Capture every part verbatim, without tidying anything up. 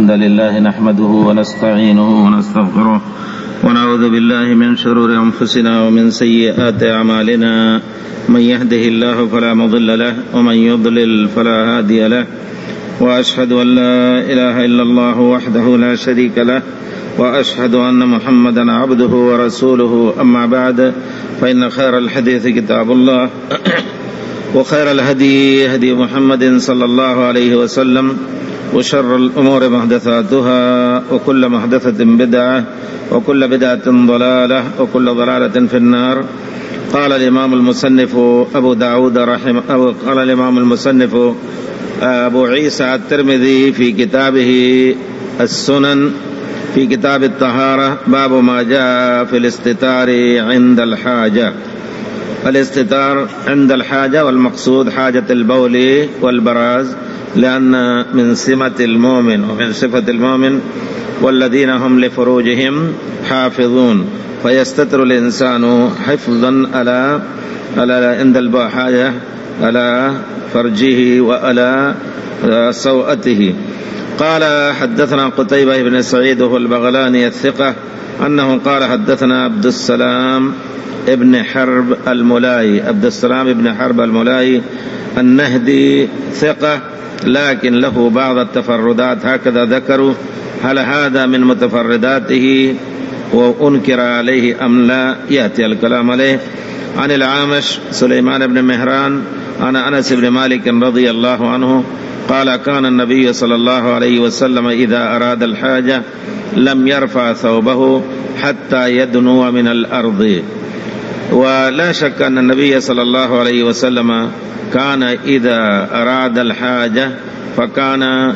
الحمد لله نحمده ونستعينه ونستغفره ونعوذ بالله من شرور أنفسنا ومن سيئات أعمالنا. من يهده الله فلا مضل له ومن يضلل فلا هادي له، وأشهد أن لا إله إلا الله وحده لا شريك له، وأشهد أن محمدا عبده ورسوله. أما بعد، فإن خير الحديث كتاب الله وخير الهدي هدي محمد صلى الله عليه وسلم، وشر الأمور محدثاتها، وكل محدثة بدعة، وكل بدعة ضلالة، وكل ضلالة في النار. قال الإمام المصنف أبو داود رحمه أو قال الإمام المصنف أبو عيسى الترمذي في كتابه السنن في كتاب الطهارة: باب ما جاء في الاستتار عند الحاجة. الاستتار عند الحاجة، والمقصود حاجة البول والبراز، لأن من سمة المؤمن ومن صفة المؤمن والذين هم لفروجهم حافظون، فيستتر الإنسان حفظا على على عند الحاجة على فرجه وعلى سوءته. قال: حدثنا قتيبة بن سعيد وهو البغلاني الثقة أنه قال: حدثنا عبد السلام ابن حرب الملاي عبد السلام ابن حرب الملاي النهدي ثقة، لكن له بعض التفردات هكذا ذكروا. هل هذا من متفرداته وأنكر عليه أم لا؟ يأتي الكلام عليه. عن العامش سليمان بن مهران عن أنس بن مالك رضي الله عنه قال: كان النبي صلى الله عليه وسلم إذا أراد الحاجة لم يرفع ثوبه حتى يدنو من الأرض. ولا شك أن النبي صلى الله عليه وسلم كان إذا أراد الحاجة فكان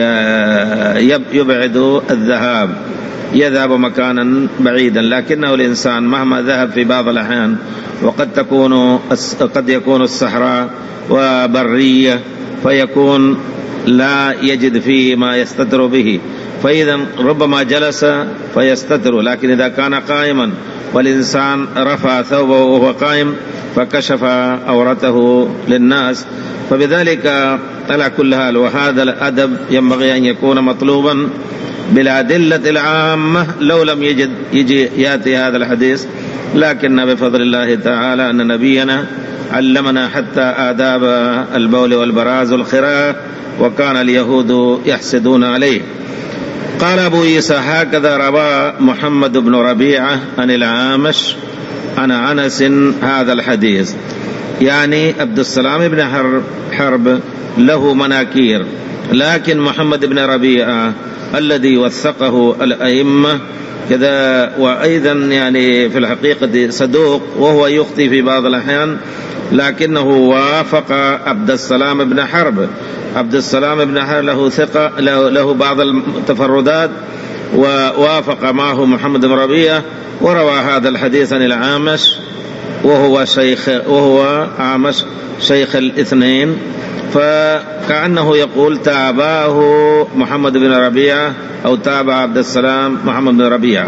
يبعد الذهاب، يذهب مكانا بعيدا، لكنه الإنسان مهما ذهب في بعض الأحيان، وقد تكون قد يكون الصحراء وبرية، فيكون لا يجد فيه ما يستتر به، فإذا ربما جلس فيستتر. لكن إذا كان قائما والإنسان رفع ثوبه وهو قائم فكشف عورته للناس، فبذلك على كل حال. وهذا الأدب ينبغي أن يكون مطلوبا بالأدلة العامة. لو لم يجد يجي يأتي هذا الحديث، لكن بفضل الله تعالى أن نبينا علمنا حتى آداب البول والبراز والخراء، وكان اليهود يحسدون عليه. قال أبو عيسى: هكذا روى محمد بن ربيعة عن العامش عن أنس هذا الحديث. يعني عبد السلام بن حرب له مناكير، لكن محمد بن ربيعة الذي وثقه الأئمة كذا، وأيضا يعني في الحقيقة صدوق وهو يخطئ في بعض الأحيان، لكنه وافق عبد السلام بن حرب. عبد السلام بن حرب له ثقة، له, له بعض التفردات، ووافق معه محمد بن ربيعة، وروى هذا الحديث عن العامش وهو شيخ وهو عامش شيخ الاثنين، فكأنه يقول تابعه محمد بن ربيعة أو تابع عبد السلام محمد بن ربيعة.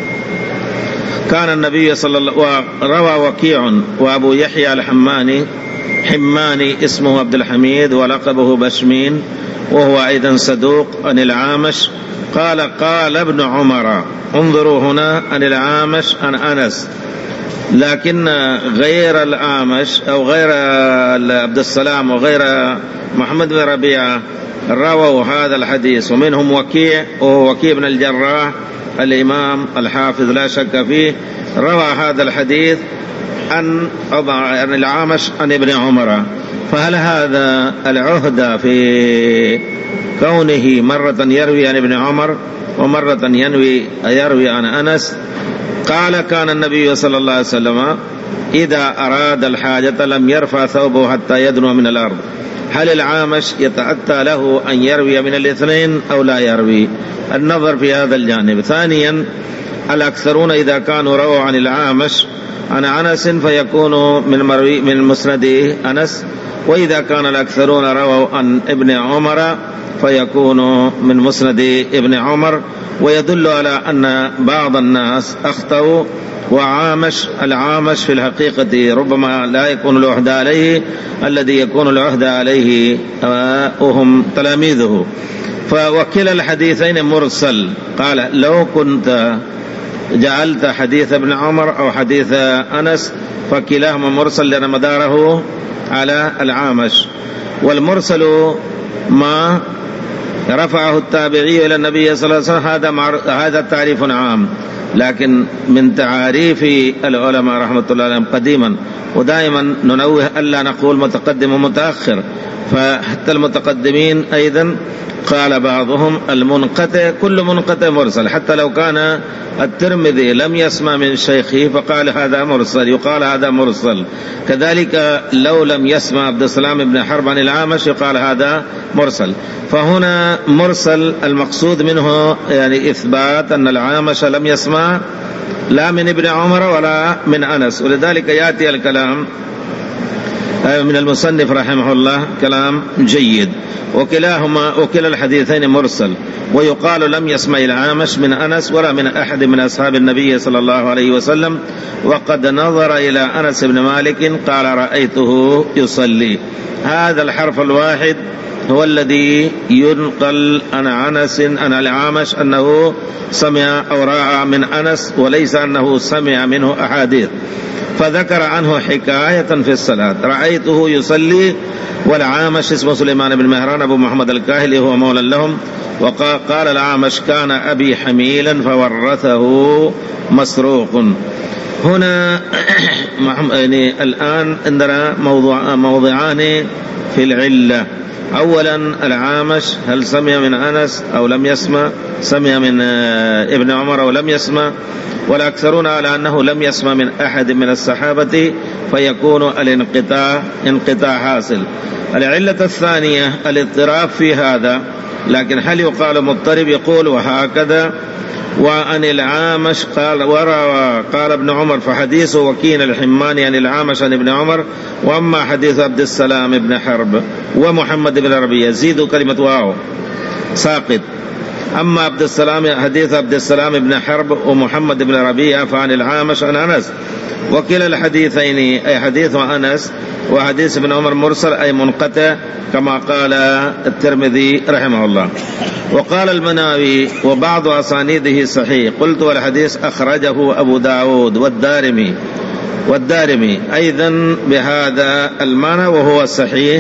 كان النبي صلى الله عليه وسلم. وروى وكيع وأبو يحيى الحماني حماني اسمه عبد الحميد ولقبه بشمين، وهو أيضا صدوق عن العامش قال: قال ابن عمر. انظروا هنا عن العامش عن أنس، لكن غير العامش أو غير عبد السلام وغير محمد بن ربيعة رووا هذا الحديث، ومنهم وكيع وهو وكيع بن الجراح الإمام الحافظ لا شك فيه، روى هذا الحديث عن العامش عن ابن عمر. فهل هذا العهد في كونه مرة يروي عن ابن عمر ومرة ينوي يروي عن أنس؟ قال: كان النبي صلى الله عليه وسلم إذا أراد الحاجة لم يرفع ثوبه حتى يدنو من الأرض. هل العامش يتأتى له أن يروي من الاثنين أو لا يروي؟ النظر في هذا الجانب. ثانيا، الأكثرون إذا كانوا رووا عن العامش عن أنس فيكون من مروي من مسند أنس، وإذا كان الأكثرون رووا عن ابن عمر فيكون من مسند ابن عمر. ويدل على أن بعض الناس أخطأوا، وعامش العامش في الحقيقة ربما لا يكون العهد عليه، الذي يكون العهد عليه وهم تلاميذه. فوكل الحديثين مرسل. قال لو كنت جعلت حديث ابن عمر أو حديث أنس فكلاهما مرسل لأن مداره على العامش، والمرسل ما رفعه التابعي إلى النبي صلى الله عليه وسلم هذا هذا تعريف عام، لكن من تعاريف العلماء رحمة الله عليهم قديما ودائما ننوه ألا نقول متقدم ومتأخر، فحتى المتقدمين أيضا قال بعضهم المنقطع كل منقطع مرسل، حتى لو كان الترمذي لم يسمع من شيخه فقال هذا مرسل يقال هذا مرسل. كذلك لو لم يسمع عبد السلام بن حرب عن الأعمش يقال هذا مرسل. فهنا مرسل المقصود منه يعني إثبات أن الأعمش لم يسمع لا من ابن عمر ولا من أنس، ولذلك يأتي الكلام من المصنف رحمه الله كلام جيد. وكلاهما وكلا الحديثين مرسل، ويقال لم يسمع الأعمش من أنس ولا من أحد من أصحاب النبي صلى الله عليه وسلم، وقد نظر إلى أنس بن مالك قال رأيته يصلي. هذا الحرف الواحد هو الذي ينقل عن أنس عن الأعمش أنه سمع أو رأى من أنس، وليس أنه سمع منه أحاديث. فذكر عنه حكاية في الصلاة رأيته يصلي، والعامش اسمه سليمان بن مهران أبو محمد الكاهلي هو مولى لهم. وقال العامش كان أبي حميلا فورثه مسروق. هنا يعني الآن عندنا موضوع موضعان في العلة. أولا العامش هل سمع من أنس أو لم يسمع، سمع من ابن عمر أو لم يسمع، والأكثرون على أنه لم يسمع من أحد من الصحابة، فيكون الانقطاع انقطاع حاصل. العلة الثانية الاضطراب في هذا، لكن هل يقال مضطرب؟ يقول وهكذا. وعن العامش قال وروى قال ابن عمر فحديث وكيل الحماني عن العامش عن ابن عمر. وأما حديث عبد السلام بن حرب ومحمد بن ربيع يزيد كلمة واو ساقط. أما عبد السلام حديث عبد السلام بن حرب ومحمد بن ربيع فعن العامش عن أنس. وكلا الحديثين أي حديث أنس وحديث ابن عمر مرسل أي منقطع كما قال الترمذي رحمه الله. وقال المناوي وبعض أسانيده صحيح. قلت والحديث أخرجه أبو داود والدارمي والدارمي أيضا بهذا المعنى وهو صحيح.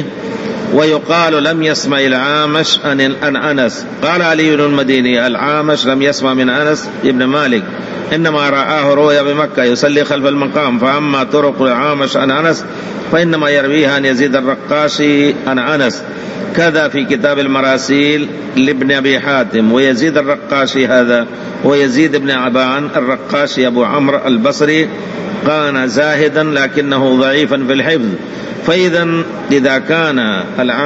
ويقال لم يسمع العامش عن أنس. قال علي بن المديني العامش لم يسمع من أنس ابن مالك، إنما رآه رؤيا بمكة يصلي خلف المقام. فأما طرق العامش عن أنس فإنما يرويها عن يزيد الرقاشي عن أنس، كذا في كتاب المراسيل لابن أبي حاتم. ويزيد الرقاشي هذا ويزيد بن عبان الرقاشي أبو عمرو البصري كان زاهدا لكنه ضعيفا في الحفظ. فإذا إذا كان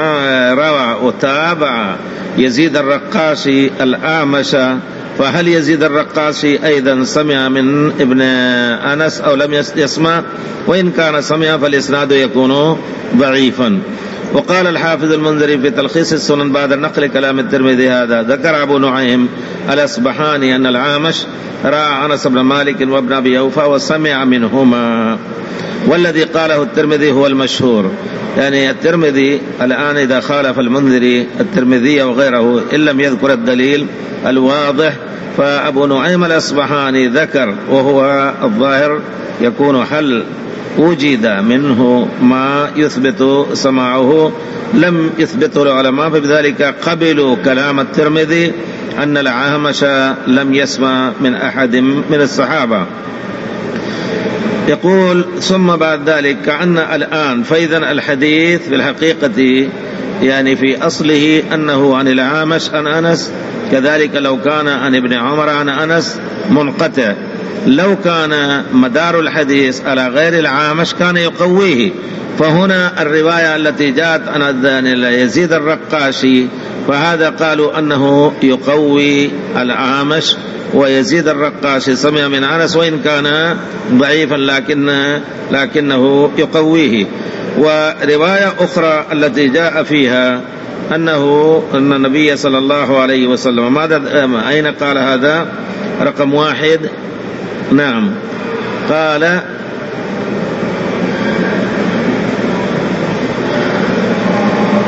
روى وتابع يزيد الرقاشي الأعمش، فهل يزيد الرقاشي أيضا سمع من ابن أنس أو لم يسمع؟ وإن كان سمع فالإسناد يكون ضعيفا. وقال الحافظ المنذري في تلخيص السنن بعد نقل كلام الترمذي هذا ذكر أبو نعيم الأصبحاني أن العامش رأى أنس بن مالك وابن أبي أوفى وسمع منهما، والذي قاله الترمذي هو المشهور. يعني الترمذي الآن إذا خالف المنذري الترمذي وغيره إن لم يذكر الدليل الواضح، فأبو نعيم الأصبحاني ذكر وهو الظاهر يكون هل وجد منه ما يثبت سماعه لم يثبته العلماء، فبذلك قبلوا كلام الترمذي أن العامش لم يسمع من أحد من الصحابة. يقول ثم بعد ذلك كأن الآن فإذا الحديث في الحقيقة يعني في أصله أنه عن العامش عن أنس، كذلك لو كان عن ابن عمر عن أنس منقطع. لو كان مدار الحديث على غير العامش كان يقويه. فهنا الرواية التي جاءت عن يزيد الرقاشي فهذا قالوا أنه يقوي العامش، ويزيد الرقاشي سمع من أنس وإن كان ضعيفا لكن لكنه يقويه. ورواية أخرى التي جاء فيها أنه أن النبي صلى الله عليه وسلم ماذا أين قال هذا رقم واحد؟ نعم قال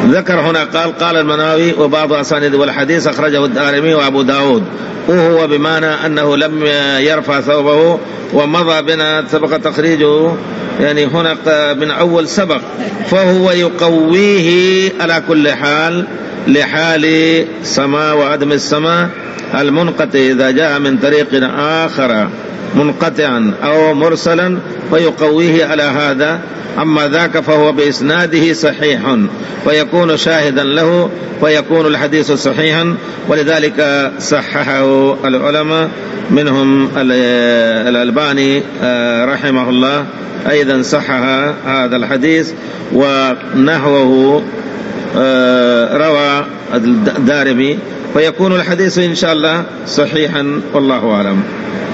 ذكر هنا قال قال المناوي وبعض أسانيد والحديث أخرجه الدارمي وأبو داود، وهو بمعنى أنه لم يرفع ثوبه، ومضى بنا سبق تخريجه يعني هنا من أول سبق، فهو يقويه على كل حال لحال سماء وعدم السماء المنقطع إذا جاء من طريق آخر منقطعا أو مرسلا فيقويه على هذا. أما ذاك فهو بإسناده صحيح ويكون شاهدا له ويكون الحديث صحيحا، ولذلك صححه العلماء منهم الألباني رحمه الله أيضا صحح هذا الحديث، ونحوه روى الدارمي، فيكون الحديث إن شاء الله صحيحا والله أعلم.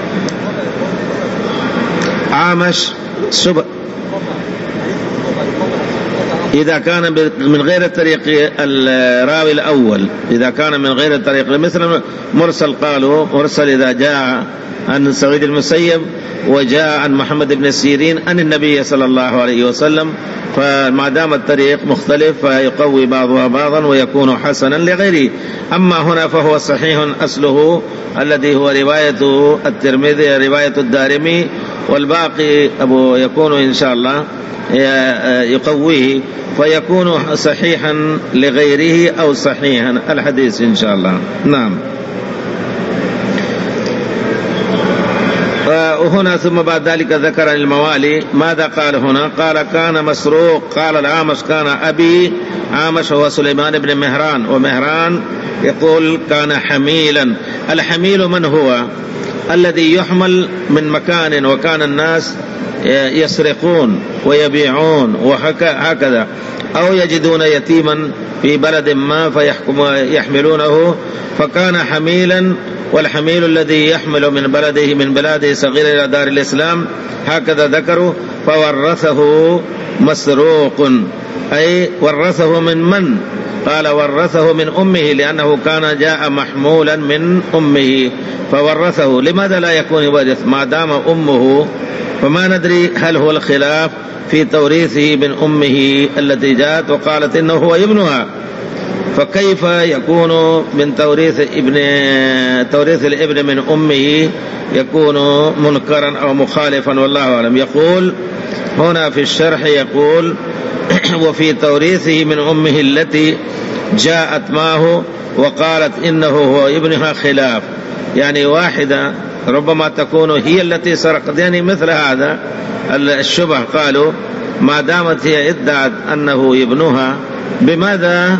عامش سب إذا كان من غير الطريق الراوي الأول، إذا كان من غير الطريق مثل مرسل، قالوا مرسل إذا جاء عن سعيد المسيب وجاء عن محمد بن سيرين عن النبي صلى الله عليه وسلم، فما دام الطريق مختلف فيقوي بعضها بعضا ويكون حسنا لغيره. أما هنا فهو صحيح أصله الذي هو رواية الترمذي رواية الدارمي، والباقي أبو يكون إن شاء الله يقويه فيكون صحيحا لغيره أو صحيحا الحديث إن شاء الله. نعم. وهنا ثم بعد ذلك ذكر الموالي. ماذا قال هنا؟ قال كان مسروق، قال العامش كان أبي عامش هو سليمان بن مهران، ومهران يقول كان حميلا. الحميل من هو؟ الذي يحمل من مكان وكان الناس يسرقون ويبيعون وهكذا، أو يجدون يتيما في بلد ما فيحكم يحملونه، فكان حميلا. والحميل الذي يحمل من بلده من بلاده صغير إلى دار الإسلام، هكذا ذكروا. فورثه مسروق، أي ورثه من من؟ قال ورثه من أمه، لأنه كان جاء محمولا من أمه فورثه. لماذا لا يكون يورث ما دام أمه؟ فما ندري هل هو الخلاف في توريثه من أمه التي جاءت وقالت إنه هو ابنها، فكيف يكون من توريث ابن توريث الابن من أمه يكون منكرا أو مخالفا والله أعلم. يقول هنا في الشرح يقول وفي توريثه من أمه التي جاءت معه وقالت إنه هو ابنها خلاف، يعني واحدة ربما تكون هي التي سرقت، يعني مثل هذا الشبه. قالوا ما دامت هي ادعت أنه ابنها بماذا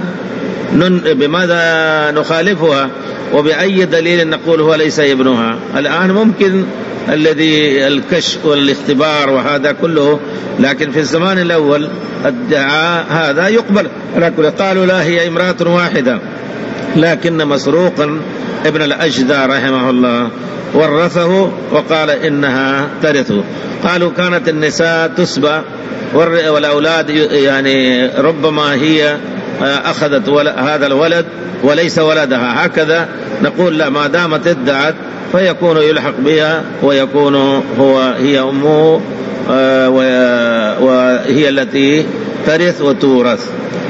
بماذا نخالفها، وبأي دليل نقول هو ليس ابنها؟ الآن ممكن الذي الكشف والاختبار وهذا كله، لكن في الزمان الأول الدعاء هذا يقبل. قالوا لا هي امرأة واحدة، لكن مسروقا ابن الأجدى رحمه الله ورثه وقال إنها ترثه. قالوا كانت النساء تسبى والأولاد يعني ربما هي أخذت هذا الولد وليس ولدها، هكذا نقول لا، ما دامت ادعت فيكون يلحق بها ويكون هو هي أمه وهي التي ترث وتورث.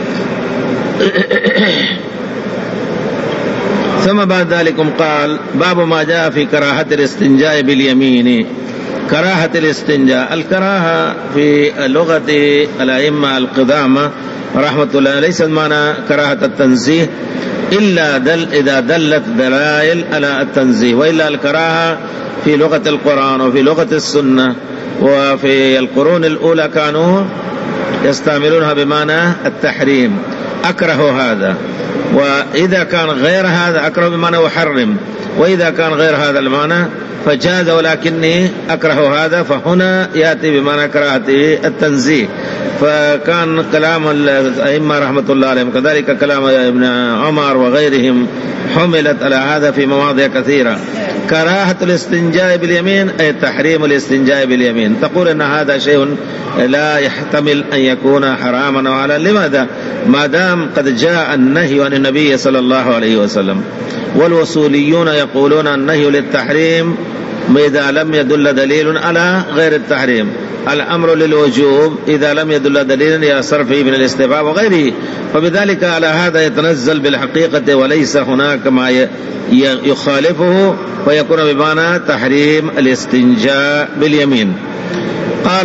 ثم بعد ذلك قال باب ما جاء في كراهة الاستنجاء باليمين. كراهة الاستنجاء، الكراهة في لغة الأئمة القدامى رحمة الله ليس معنى كراهة التنزيه إلا دل إذا دلت دلائل على التنزيه، وإلا الكراهة في لغة القرآن وفي لغة السنة وفي القرون الأولى كانوا يستعملونها بمعنى التحريم، أكره هذا. وإذا كان غير هذا أكره بمعنى أحرم، وإذا كان غير هذا المعنى فجاز ولكني أكره هذا، فهنا يأتي بمعنى كراهة التنزيه. فكان كلام الأئمة رحمة الله عليهم كذلك كلام ابن عمر وغيرهم حملت على هذا في مواضع كثيرة. كراهة الاستنجاء باليمين أي تحريم الاستنجاء باليمين، تقول أن هذا شيء لا يحتمل أن يكون حراما وعلا. لماذا؟ ما دام قد جاء النهي عن النبي صلى الله عليه وسلم، والوصوليون يقولون النهي للتحريم إذا لم يدل دليل على غير التحريم. الأمر للوجوب إذا لم يدل دليلا إلى صرفه من الاستحباب وغيره، فبذلك على هذا يتنزل بالحقيقة وليس هناك ما يخالفه، ويكون بمعنى تحريم الاستنجاء باليمين. قال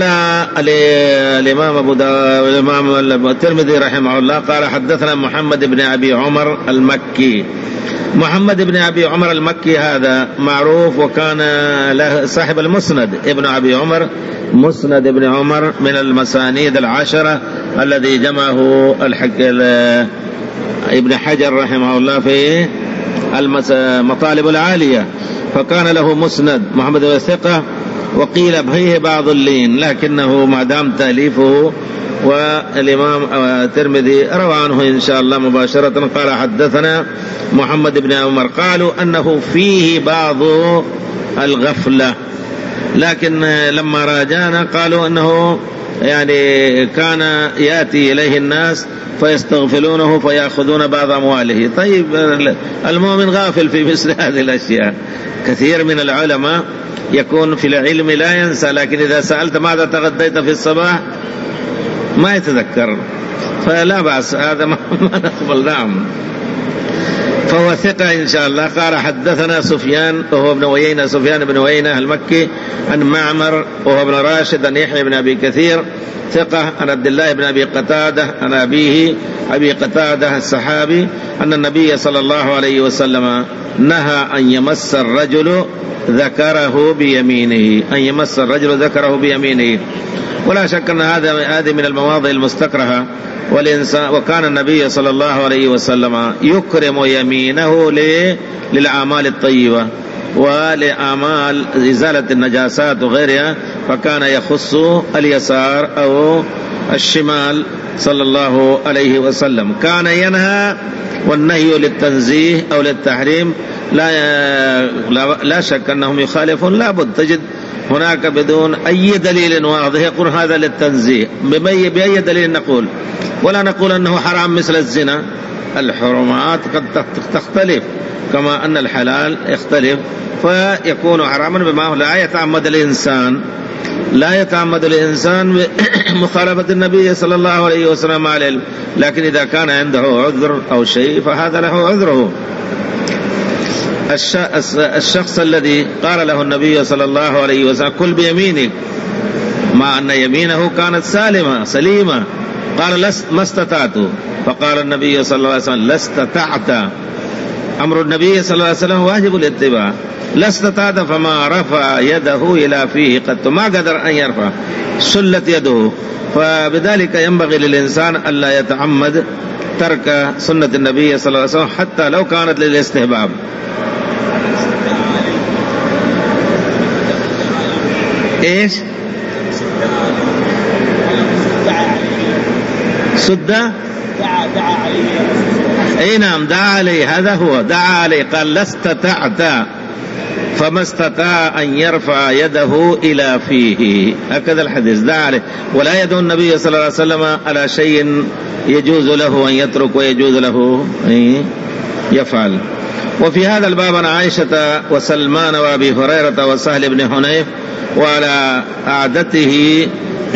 الإمام أبو داود الإمام الترمذي رحمه الله قال حدثنا محمد بن أبي عمر المكي. محمد بن أبي عمر المكي هذا معروف، وكان له صاحب المسند. ابن أبي عمر مسند ابن عمر من المسانيد العشرة الذي جمعه الحق ابن حجر رحمه الله في المطالب العالية، فكان له مسند. محمد بن ثقة، وقيل فيه بعض اللين، لكنه ما دام تأليفه. والإمام الترمذي روى عنه إن شاء الله مباشرة قال حدثنا محمد بن عمر، قالوا أنه فيه بعض الغفلة، لكن لما راجعنا قالوا أنه يعني كان يأتي إليه الناس فيستغفلونه فيأخذون بعض أمواله. طيب المؤمن غافل في مثل هذه الأشياء. كثير من العلماء يكون في العلم لا ينسى، لكن إذا سألت ماذا تغديت في الصباح ما يتذكر، فلا بأس، هذا ما نقبل. نعم، فهو ثقة إن شاء الله. قال حدثنا سفيان وهو ابن عيينة، سفيان بن عيينة المكي، عن معمر وهو ابن راشد، عن يحيى بن أبي كثير ثقة، عن عبد الله بن أبي قتادة عن أبيه أبي قتادة الصحابي أن النبي صلى الله عليه وسلم نهى أن يمس الرجل ذكره بيمينه، أن يمس الرجل ذكره بيمينه. ولا شك أن هذا هذه من المواضع المستكرهة، والإنسان وكان النبي صلى الله عليه وسلم يكرم يمينه للأعمال الطيبة ولأعمال إزالة النجاسات وغيرها، فكان يخص اليسار أو الشمال صلى الله عليه وسلم. كان ينهى، والنهي للتنزيه أو للتحريم لا لا, لا شك أنهم يخالفون، لا بد تجد هناك بدون أي دليل واضح يقول هذا للتنزيه. بأي دليل نقول؟ ولا نقول أنه حرام مثل الزنا. الحرمات قد تختلف كما أن الحلال يختلف، فيكون حراما بما لا يتعمد الإنسان لا يتعمد الإنسان مخالفة النبي صلى الله عليه وسلم على العلم، لكن إذا كان عنده عذر أو شيء فهذا له عذره. الشخص الذي قال له النبي صلى الله عليه وسلم كل بيمينك، مع أن يمينه كانت سالمة سليمة، قال لست ما استطعت، فقال النبي صلى الله عليه وسلم لا استطعت. أمر النبي صلى الله عليه وسلم واجب الاتباع. لا استطعت، فما رفع يده إلى فيه قط، ما قدر أن يرفع، شلت يده. فبذلك ينبغي للإنسان ألا يتعمد ترك سنة النبي صلى الله عليه وسلم حتى لو كانت للاستحباب. إيش؟ سدة دعا دعا عليه. اي نعم، دعا عليه، هذا هو دعا عليه. قال لا استطعت، فما استطاع أن يرفع يده إلى فيه، هكذا الحديث، دعا عليه. ولا يدعو النبي صلى الله عليه وسلم على شيء يجوز له أن يترك ويجوز له أن يفعل. وفي هذا الباب عن عائشة وسلمان وأبي هريرة وسهل بن حنيف وعلى عادته.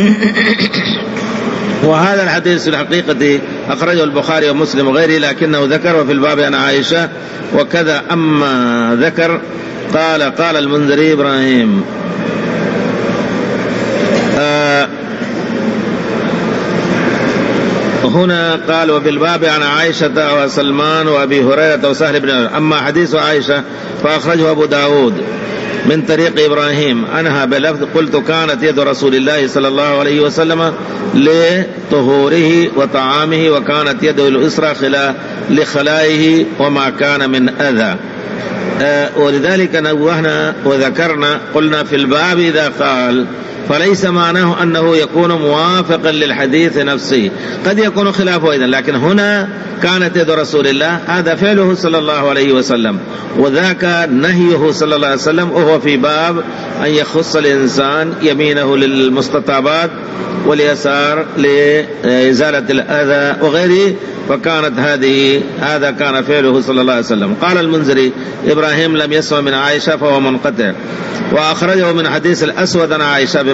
وهذا الحديث في الحقيقة أخرجه البخاري ومسلم وغيره، لكنه ذكر في الباب عن عائشة وكذا. أما ذكر قال قال المنذري إبراهيم آه هنا قال وفي الباب عن عائشة وسلمان وأبي هريرة وسهل بن. أما حديث عائشة فأخرجه أبو داود من طريق إبراهيم أنها بلفظ قلت كانت يد رسول الله صلى الله عليه وسلم لطهوره وطعامه، وكانت يده الأسرى لخلائه وما كان من أذى. أه ولذلك نوهنا وذكرنا قلنا في الباب إذا قال فليس معناه أنه يكون موافقا للحديث نفسه، قد يكون خلافه أيضا، لكن هنا كانت يد رسول الله هذا فعله صلى الله عليه وسلم، وذاك نهيه صلى الله عليه وسلم، وهو في باب أن يخص الإنسان يمينه للمستطابات واليسار لإزالة الأذى وغيره، فكانت هذه هذا كان فعله صلى الله عليه وسلم. قال المنذري إبراهيم لم يسمع من عائشة فهو منقطع، وأخرجه من حديث الأسود عن عائشة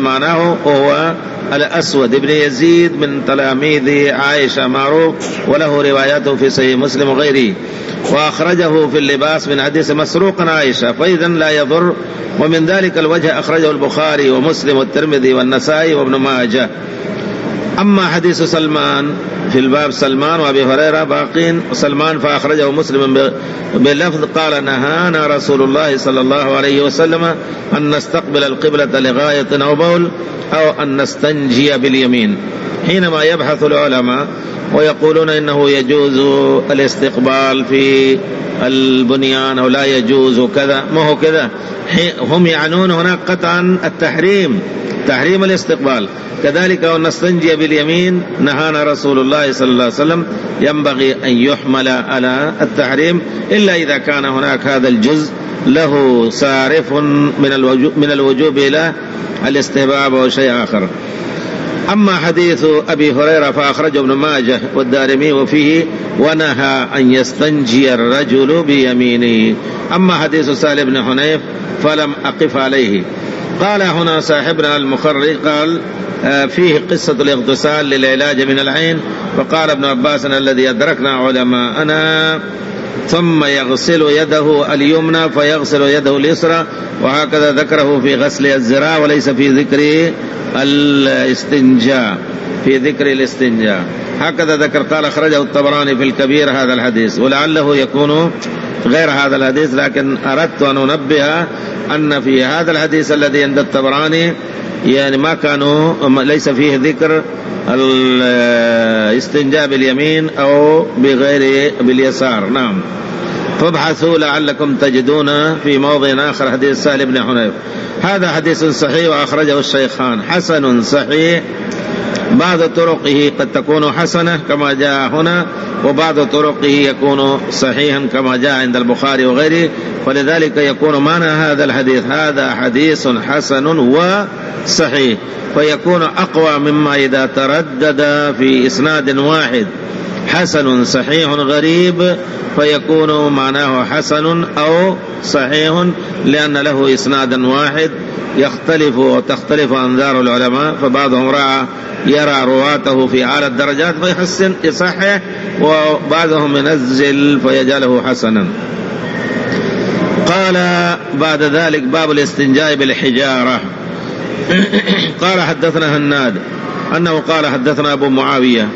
بمعناه، وهو الأسود بن يزيد من تلاميذ عائشة معروف، وله رواياته في صحيح مسلم وغيره، وأخرجه في اللباس من حديث مسروق عائشة، فإذا لا يضر. ومن ذلك الوجه أخرجه البخاري ومسلم والترمذي والنسائي وابن ماجه. أما حديث سلمان في الباب، سلمان وأبي هريرة باقين، سلمان فأخرجه مسلم بلفظ قال نهانا رسول الله صلى الله عليه وسلم أن نستقبل القبلة لغاية أو بول أو أن نستنجي باليمين. حينما يبحث العلماء ويقولون إنه يجوز الاستقبال في البنيان أو لا يجوز كذا، ما هو كذا، هم يعنون هناك قطعا التحريم، تحريم الاستقبال. كذلك أن نستنجي باليمين نهانا رسول الله صلى الله عليه وسلم، ينبغي أن يحمل على التحريم إلا إذا كان هناك هذا الجزء له صارف من الوجوب, من الوجوب إلى الاستحباب أو شيء آخر. أما حديث أبي هريرة فأخرجه ابن ماجه والدارمي وفيه ونهى أن يستنجي الرجل بيمينه. أما حديث سالم بن حنيف فلم أقف عليه. قال هنا صاحبنا المخرج قال فيه قصة الاغتسال للعلاج من العين، فقال ابن عباس الذي أدركنا علماءنا ثم يغسل يده اليمنى فيغسل يده اليسرى، وهكذا ذكره في غسل الذراع وليس في ذكر الاستنجاء، في ذكر الاستنجاء هكذا ذكر. قال أخرجه الطبراني في الكبير هذا الحديث، ولعله يكون غير هذا الحديث، لكن أردت أن أنبه أن في هذا الحديث الذي عند الطبراني يعني ما كانوا ليس فيه ذكر الاستنجاء باليمين أو بغير باليسار. نعم، فابحثوا لعلكم تجدون في موضع آخر حديث سهل بن حنيف. هذا حديث صحيح وأخرجه الشيخان، حسن صحيح، بعض طرقه قد تكون حسنة كما جاء هنا، وبعض طرقه يكون صحيحا كما جاء عند البخاري وغيره، ولذلك يكون معنى هذا الحديث هذا حديث حسن وصحيح، فيكون أقوى مما إذا تردد في إسناد واحد حسن صحيح غريب، فيكون معناه حسن أو صحيح لأن له إسنادا واحد يختلف وتختلف أنظار العلماء، فبعضهم رأى يرى رواته في أعلى الدرجات فيحسن يصحح، وبعضهم ينزل فيجعله حسنا. قال بعد ذلك باب الاستنجاء بالحجارة. قال حدثنا هناد أنه قال حدثنا أبو معاوية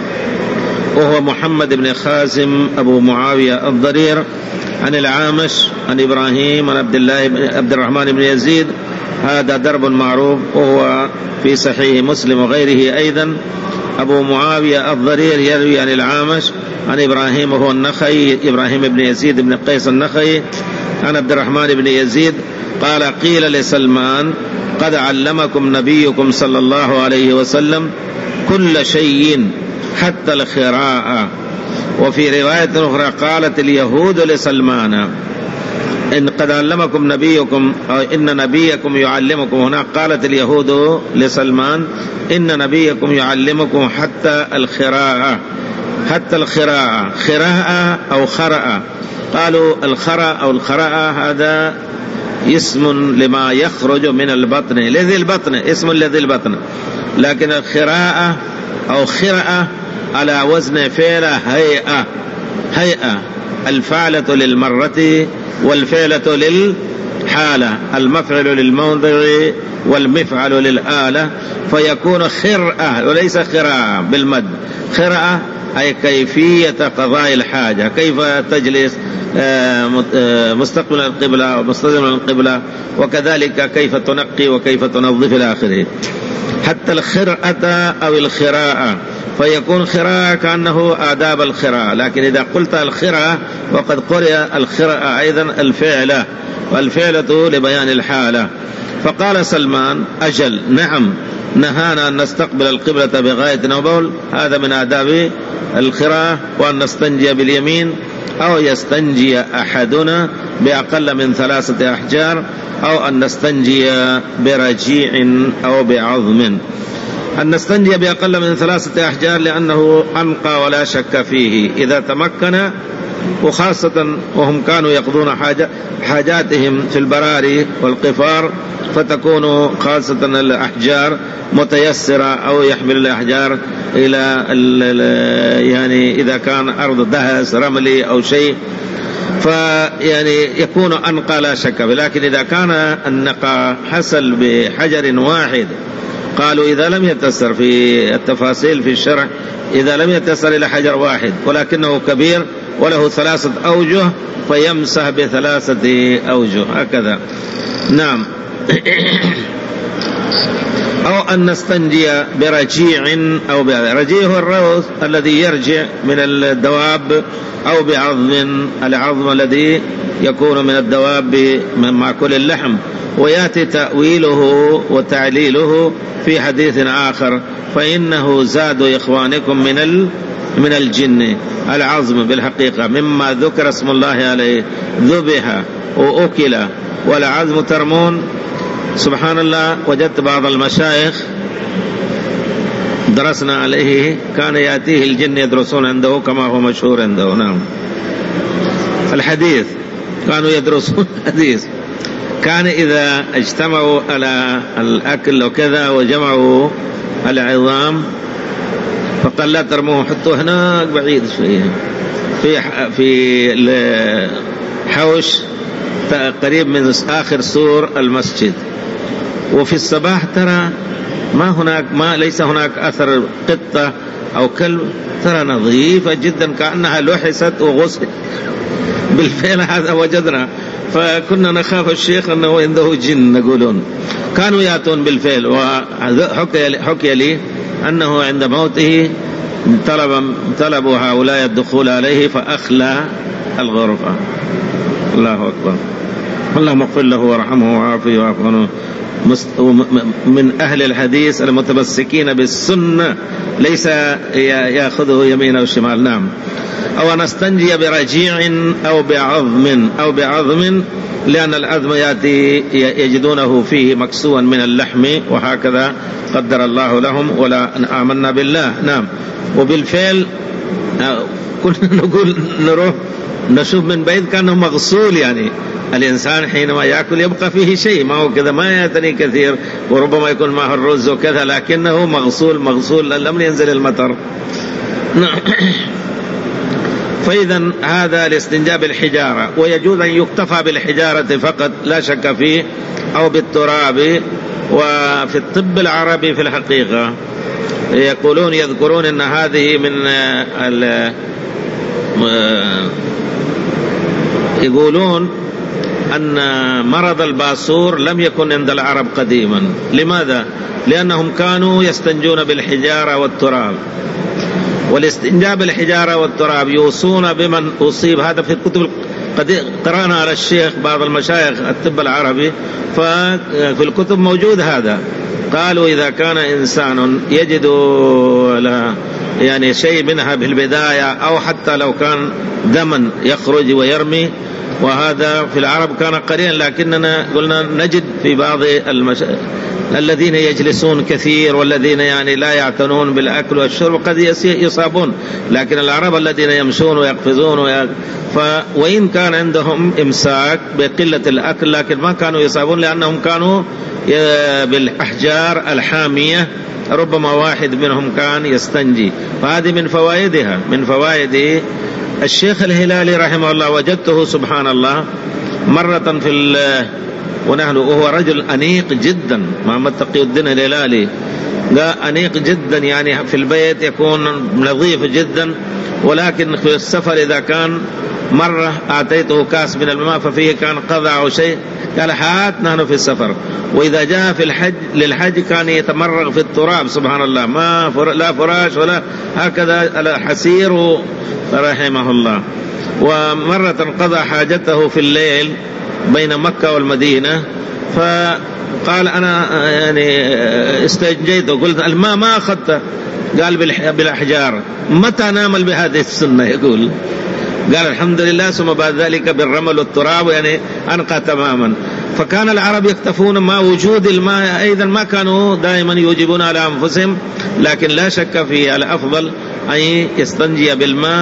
وهو محمد بن خازم أبو معاوية الضرير عن العامش عن إبراهيم عن عبد الله بن عبد الرحمن بن يزيد، هذا درب معروف وهو في صحيح مسلم وغيره أيضا. أبو معاوية الضرير يروي عن العامش عن إبراهيم وهو النخعي، إبراهيم بن يزيد بن قيس النخعي عن عبد الرحمن بن يزيد قال قيل لسلمان قد علمكم نبيكم صلى الله عليه وسلم كل شيء حتى الخراء. وفي رواية أخرى قالت اليهود لسلمان إن قد علمكم نبيكم أو إن نبيكم يعلمكم، هنا قالت اليهود لسلمان إن نبيكم يعلمكم حتى الخراء، حتى الخراء، خراء أو خرأ. قالوا الخرأ أو الخرأ هذا اسم لما يخرج من البطن، لذي البطن اسم لذي البطن، لكن الخراء أو خرأ على وزن فعل هيئة، هيئة الفعلة للمرة والفعلة للحالة، المفعل للموضع والمفعل للآلة، فيكون خرأة وليس خراء بالمد. خرأة أي كيفية قضاء الحاجة، كيف تجلس مستقبل القبلة ومستدبر القبلة، وكذلك كيف تنقي وكيف تنظف إلى آخره. حتى الخرأة أو الخراءة، فيكون خراء كأنه آداب الخراء، لكن إذا قلت الخراء وقد قرأ الخراء أيضا الفعلة، والفعلة لبيان الحالة. فقال سلمان أجل نعم نهانا أن نستقبل القبلة بغاية أو بول، هذا من آداب الخراء، وأن نستنجي باليمين أو يستنجي أحدنا بأقل من ثلاثة أحجار، أو أن نستنجي برجيع أو بعظم. أن نستنجي بأقل من ثلاثة أحجار لأنه أنقى ولا شك فيه، إذا تمكن وخاصة وهم كانوا يقضون حاجة حاجاتهم في البراري والقفار، فتكون خاصة الأحجار متيسرة، أو يحمل الأحجار إلى يعني إذا كان أرض دهس رملي أو شيء فيعني يكون أنقى لا شك. لكن إذا كان النقى حصل بحجر واحد، قالوا إذا لم يتسر في التفاصيل في الشرع، إذا لم يتسر إلى حجر واحد ولكنه كبير وله ثلاثة أوجه فيمسح بثلاثة أوجه هكذا. نعم. أو أن نستنجي برجيع، أو برجيع هو الروث الذي يرجع من الدواب، أو بعظم، العظم الذي يكون من الدواب من مأكل اللحم، ويأتي تأويله وتعليله في حديث آخر، فإنه زاد إخوانكم من من الجن. العظم بالحقيقة مما ذكر اسم الله عليه، ذبح وأكل، والعظم ترمون. سبحان الله، وجدت بعض المشايخ درسنا عليه كان يأتيه الجن يدرسون عنده كما هو مشهور عنده. نعم. الحديث كانوا يدرسون الحديث، كان إذا اجتمعوا على الأكل وكذا وجمعوا العظام فقال لا ترموه، حطوه هناك بعيد شوية في في حوش قريب من آخر سور المسجد، وفي الصباح ترى ما هناك ما ليس هناك أثر قطة أو كلب، ترى نظيفة جدا كأنها لحست وغسلت. بالفعل هذا وجدنا، فكنا نخاف الشيخ أنه عنده جن نقولون. كانوا يأتون بالفعل، وحكي حكي لي أنه عند موته طلب طلبوا هؤلاء الدخول عليه فأخلى الغرفة. الله أكبر. اللهم اغفر له وارحمه وعافيه واعف عنه. من أهل الحديث المتمسكين بالسنة، ليس يأخذه يمين أو شمال. نعم. أو نستنجي برجيع أو بعظم أو بعظم لأن العظم يأتي يجدونه فيه مكسوا من اللحم، وهكذا قدر الله لهم ولا آمنا بالله. نعم. وبالفعل كنا نقول نروح نشوف من بعيد كأنه مغسول، يعني الإنسان حينما يأكل يبقى فيه شيء، ما هو كذا ما يأتني كثير، وربما يكون معه الرز وكذا، لكنه مغسول مغسول لم ينزل المطر. فإذا هذا الاستنجاء بالحجارة، ويجوز أن يكتفى بالحجارة فقط لا شك فيه، أو بالتراب. وفي الطب العربي في الحقيقة يقولون يذكرون أن هذه من ال يقولون أن مرض الباسور لم يكن عند العرب قديما. لماذا؟ لأنهم كانوا يستنجون بالحجارة والتراب، والاستنجاء بالحجارة والتراب يوصون بمن أصيب. هذا في الكتب، قد قرأنا على الشيخ بعض المشايخ الطب العربي، ففي الكتب موجود هذا. قالوا إذا كان إنسان يجد يعني شيء منها بالبداية، أو حتى لو كان دما يخرج ويرمي، وهذا في العرب كان قليلا، لكننا قلنا نجد في بعض المش... الذين يجلسون كثير والذين يعني لا يعتنون بالأكل والشرب قد يصابون، لكن العرب الذين يمشون ويقفزون وي... ف... وإن كان عندهم إمساك بقلة الأكل لكن ما كانوا يصابون، لأنهم كانوا بالأحجار الحامية، ربما واحد منهم كان يستنجي. فهذه من فوائدها، من فوائد الشيخ الهلالي رحمه الله. وجدته سبحان الله مرة في ونحن وهو رجل أنيق جدا، محمد تقي الدين الهلالي، لا أنيق جدا، يعني في البيت يكون نظيف جدا، ولكن في السفر إذا كان مرة أعطيته كاس من الماء ففيه كان قضع أو شيء، قال حات نحن في السفر. وإذا جاء في الحج للحج كان يتمرغ في التراب سبحان الله، ما فر لا فراش ولا هكذا الحسير رحمه الله. ومرة قضى حاجته في الليل بين مكة والمدينة، فقال أنا يعني استنجيت وقلت الماء ما أخذته، قال بالأحجار. متى نعمل بهذه السنة؟ يقول قال الحمد لله، ثم بعد ذلك بالرمل والتراب، يعني أنقى تماما. فكان العرب يكتفون مع وجود الماء، أيضا ما كانوا دائما يوجبون على أنفسهم، لكن لا شك في الأفضل أن يستنجي بالماء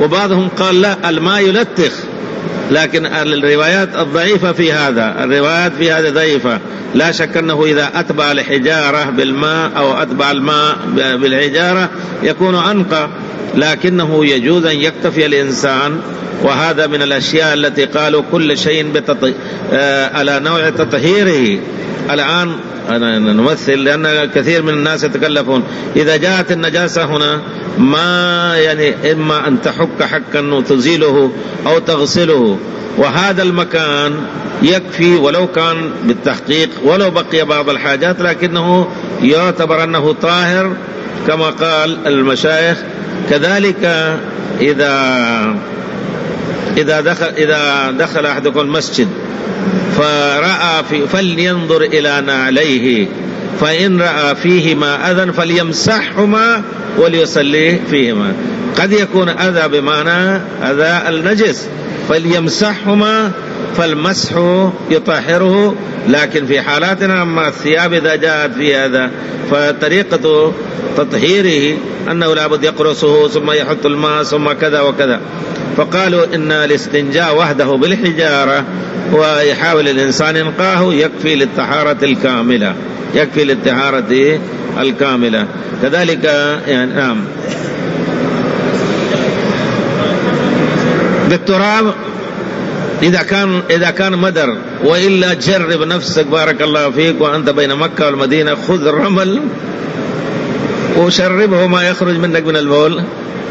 وبعضهم قال لا، الماء يلتخ، لكن الروايات الضعيفة في هذا، الروايات في هذا ضعيفة. لا شك أنه إذا أتبع الحجارة بالماء أو أتبع الماء بالحجارة يكون أنقى، لكنه يجوز أن يكتفي الإنسان. وهذا من الأشياء التي قالوا كل شيء بتط... آه على نوع تطهيره. الآن أنا نمثل، لأن كثير من الناس يتكلفون إذا جاءت النجاسة هنا، ما يعني إما أن تحك حكا وتزيله أو تغسله، وهذا المكان يكفي ولو كان بالتحقيق ولو بقي بعض الحاجات، لكنه يعتبر أنه طاهر كما قال المشايخ. كذلك إذا إذا دخل إذا دخل أحدكم المسجد فرأى في فلينظر إلى نعليه، فإن رأى فيهما أذى فليمسحهما وليصلي فيهما. قد يكون أذى بمعنى أذى النجس، فليمسحهما، فالمسح يطهره. لكن في حالاتنا أما الثياب إذا جاءت في هذا، فطريقة تطهيره أنه لابد يقرصه ثم يحط الماء ثم كذا وكذا. فقالوا إن الاستنجاء وحده بالحجارة ويحاول الإنسان إنقاه يكفي للطهارة الكاملة، يكفي للطهارة الكاملة. كذلك يعني نعم بالتراب إذا كان إذا كان مدر، وإلا جرب نفسك بارك الله فيك وأنت بين مكة والمدينة، خذ الرمل وشربه ما يخرج منك من البول،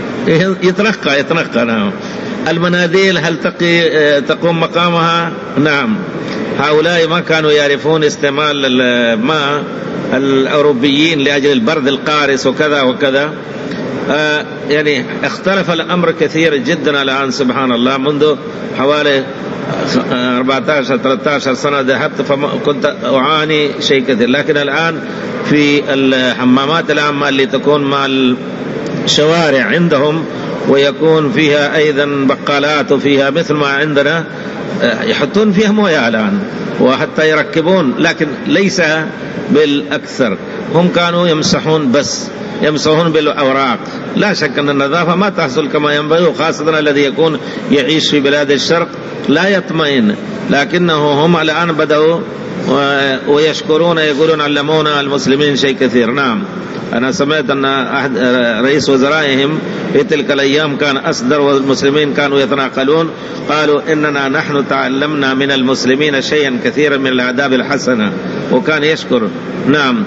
يتنقى يتنقى. نعم. المناديل هل تقي تقوم مقامها؟ نعم. هؤلاء ما كانوا يعرفون استعمال الماء، الأوروبيين لأجل البرد القارس وكذا وكذا. آه يعني اختلف الأمر كثير جدا الآن سبحان الله. منذ حوالي أربعة عشر ثلاثة عشر سنة ذهبت فكنت أعاني شيء كثير، لكن الآن في الحمامات العامة اللي تكون مع الشوارع عندهم ويكون فيها أيضا بقالات وفيها مثل ما عندنا، يحطون فيها موية الآن وحتى يركبون، لكن ليس بالأكثر. هم كانوا يمسحون بس يمسحون بالأوراق. لا شك أن النظافة ما تحصل كما ينبغي، وخاصة الذي يكون يعيش في بلاد الشرق لا يطمئن. لكنه هم الآن بدأوا ويشكرون، يقولون علمونا المسلمين شيء كثير. نعم. أنا سمعت أن أحد رئيس وزرائهم في تلك الأيام كان أصدر والمسلمين كانوا يتناقلون، قالوا إننا نحن تعلمنا من المسلمين شيئا كثيرا من الآداب الحسنة، وكان يشكر. نعم.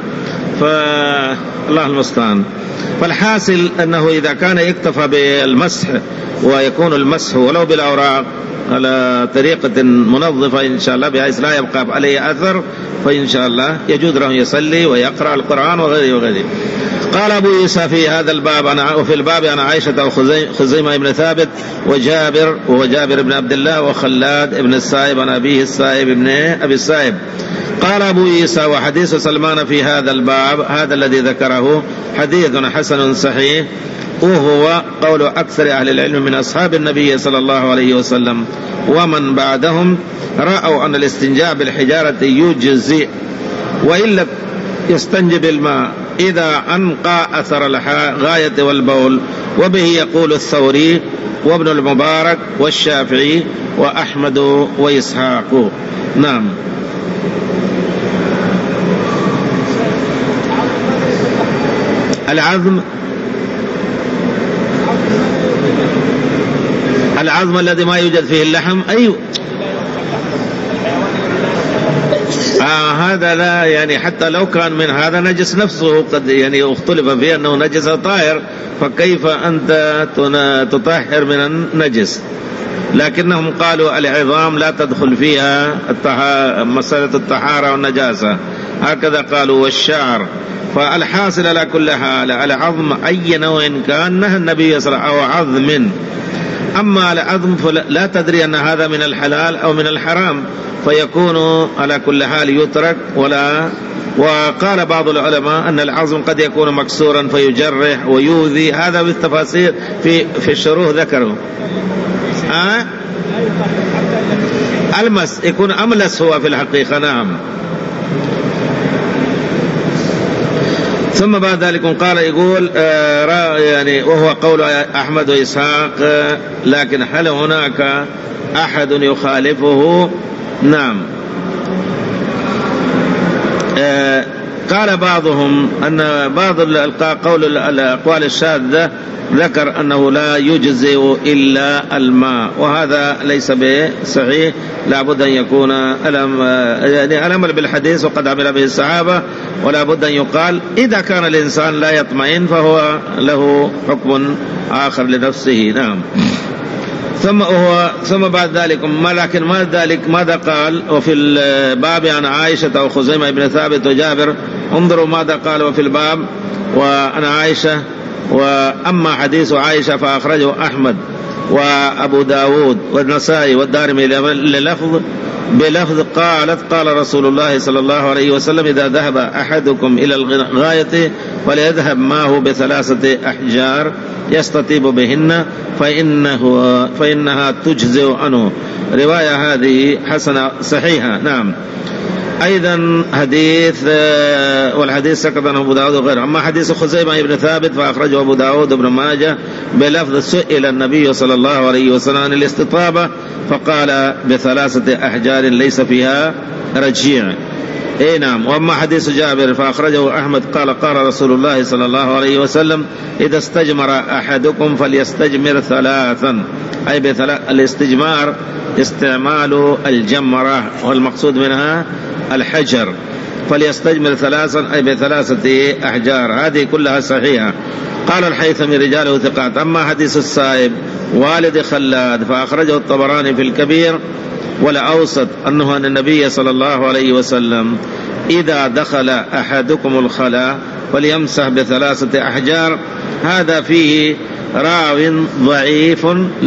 فالله المستعان. فالحاصل أنه إذا كان يكتفى بالمسح ويكون المسح ولو بالأوراق على طريقة منظفة إن شاء الله بحيث لا يبقى عليه أثر، فإن شاء الله يجوز له يصلي ويقرأ القرآن وغيره وغيره. قال أبو عيسى في هذا الباب أنا وفي الباب عن عائشة وخزيمة بن ثابت وجابر وهو جابر بن عبد الله وخلاد بن السائب عن أبيه السائب بن أبي السائب. قال أبو عيسى وحديث سلمان في هذا الباب هذا الذي ذكره حديث حسن صحيح، وهو قول أكثر أهل العلم من أصحاب النبي صلى الله عليه وسلم ومن بعدهم، رأوا أن الاستنجاء بالحجارة يجزئ وإلا يستنجي بالماء إذا أنقى أثر الغاية والبول. وبه يقول الثوري وابن المبارك والشافعي وأحمد وإسحاق. نعم. العظم العظم الذي ما يوجد فيه اللحم. أيوه. آه هذا لا يعني حتى لو كان من هذا نجس نفسه قد يعني اختلف فيه أنه نجس طاهر، فكيف أنت تطهر من النجس؟ لكنهم قالوا العظام لا تدخل فيها مسألة الطهارة والنجاسة، هكذا قالوا. والشعر. فالحاصل على كل حال العظم أي نوع كان نهى النبي صلى الله عليه وسلم أو عظم. أما على عظم فلا تدري أن هذا من الحلال أو من الحرام، فيكون على كل حال يترك ولا. وقال بعض العلماء أن العظم قد يكون مكسورا فيجرح ويؤذي، هذا بالتفاصيل في في الشروح ذكره. آه؟ المس يكون أملس هو في الحقيقة. نعم. ثم بعد ذلك قال يقول آه يعني وهو قول أحمد وإسحاق، آه لكن هل هناك أحد يخالفه؟ نعم. آه قال بعضهم أن بعض قول الأقوال الشاذة ذكر أنه لا يجزئ إلا الماء، وهذا ليس بصحيح، لا بد أن يكون ألم يعني الأمل بالحديث وقد عمل به الصحابة، ولا بد أن يقال إذا كان الإنسان لا يطمئن فهو له حكم آخر لنفسه. نعم. ثم هو ثم بعد ذلك ما لكن ما ذلك ماذا قال؟ وفي الباب عن عائشة وخزيمة بن ثابت وجابر، انظروا ماذا قال وفي الباب وأنا عائشة. وأما حديث عائشة فأخرجه أحمد وأبو داود والنسائي والدارمي للفظ بلفظ قالت قال رسول الله صلى الله عليه وسلم إذا ذهب أحدكم إلى الغاية فليذهب معه بثلاثة أحجار يستطيب بهن فإنه فإنها تجزئ عنه. رواية هذه حسنة صحيحة. نعم. أيضا حديث والحديث سقط عنه أبو داود وغيره. أما حديث خزيمة بن ثابت فأخرجه أبو داود وابن ماجه بلفظ سئل النبي صلى الله عليه وسلم عن الاستطابة فقال بثلاثة أحجار ليس فيها رجيع. اي نعم. واما حديث جابر فاخرجه احمد قال قال رسول الله صلى الله عليه وسلم اذا استجمر احدكم فليستجمر ثلاثا، اي الاستجمار استعمال الجمرة والمقصود منها الحجر، فليستجمر ثلاثا اي بثلاثة احجار. هذه كلها صحيحة. قال الحيثمي رجاله ثقات. اما حديث السائب والد خلاد فاخرجه الطبراني في الكبير والأوسط أنه أن النبي صلى الله عليه وسلم إذا دخل أحدكم الخلاء فليمسح بثلاثة أحجار. هذا فيه راو ضعيف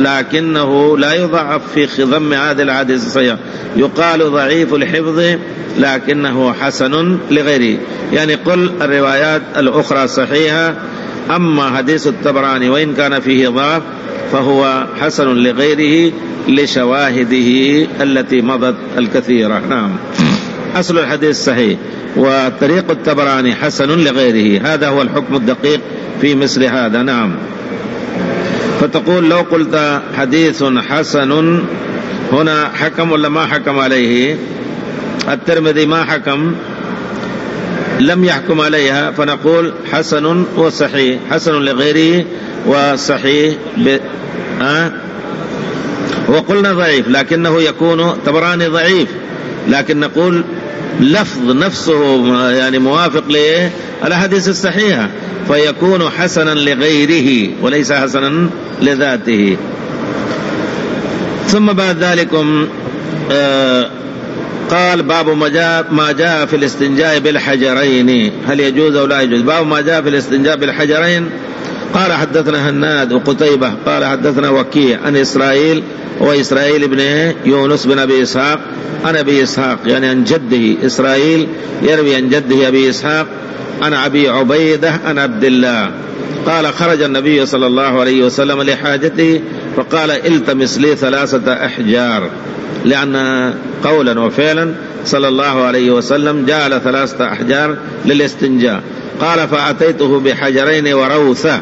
لكنه لا يضعف في خضم هذا الحديث الصحيح، يقال ضعيف الحفظ لكنه حسن لغيره، يعني قل الروايات الأخرى صحيحة. أما حديث الطبراني وإن كان فيه ضعف فهو حسن لغيره لشواهده التي مضت الكثيرة. نعم. أصل الحديث صحيح وطريق الطبراني حسن لغيره، هذا هو الحكم الدقيق في مثل هذا. نعم. فتقول لو قلت حديث حسن هنا حكم ولا ما حكم عليه؟ الترمذي ما حكم، لم يحكم عليها، فنقول حسن وصحيح، حسن لغيره وصحيح ب... أه؟ وقلنا ضعيف لكنه يكون طبراني ضعيف، لكن نقول لفظ نفسه يعني موافق للأحاديث الصحيحة فيكون حسنا لغيره وليس حسنا لذاته. ثم بعد ذلك آه قال باب ما جاء, ما جاء في الاستنجاء بالحجرين، هل يجوز أو لا يجوز؟ باب ما جاء في الاستنجاء بالحجرين. قال حدثنا هناد وقتيبة قال حدثنا وكيع عن إسرائيل وإسرائيل بن يونس بن أبي إسحاق عن أبي إسحاق يعني عن جده، إسرائيل يروي عن جده أبي إسحاق عن أبي عبيدة عن عبد الله قال خرج النبي صلى الله عليه وسلم لحاجته فقال التمس لي ثلاثة أحجار، لأن قولا وفعلا صلى الله عليه وسلم جعل ثلاثة أحجار للاستنجاء. قال فأتيته بحجرين وروثة،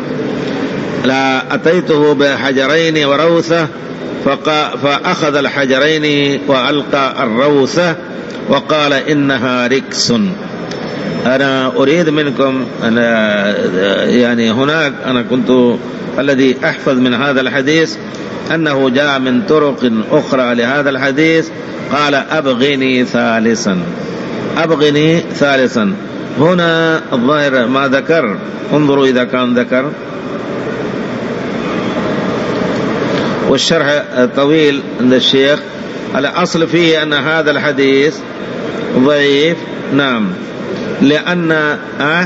لا أتيته بحجرين وروثة فأخذ الحجرين وألقى الروثة وقال إنها ركس. أنا أريد منكم أنا يعني هناك أنا كنت الذي أحفظ من هذا الحديث أنه جاء من طرق أخرى لهذا الحديث قال أبغني ثالثا، أبغني ثالثا. هنا الظاهر ما ذكر، انظروا إذا كان ذكر، والشرح طويل عند الشيخ. الأصل فيه أن هذا الحديث ضعيف. نعم. لأن أه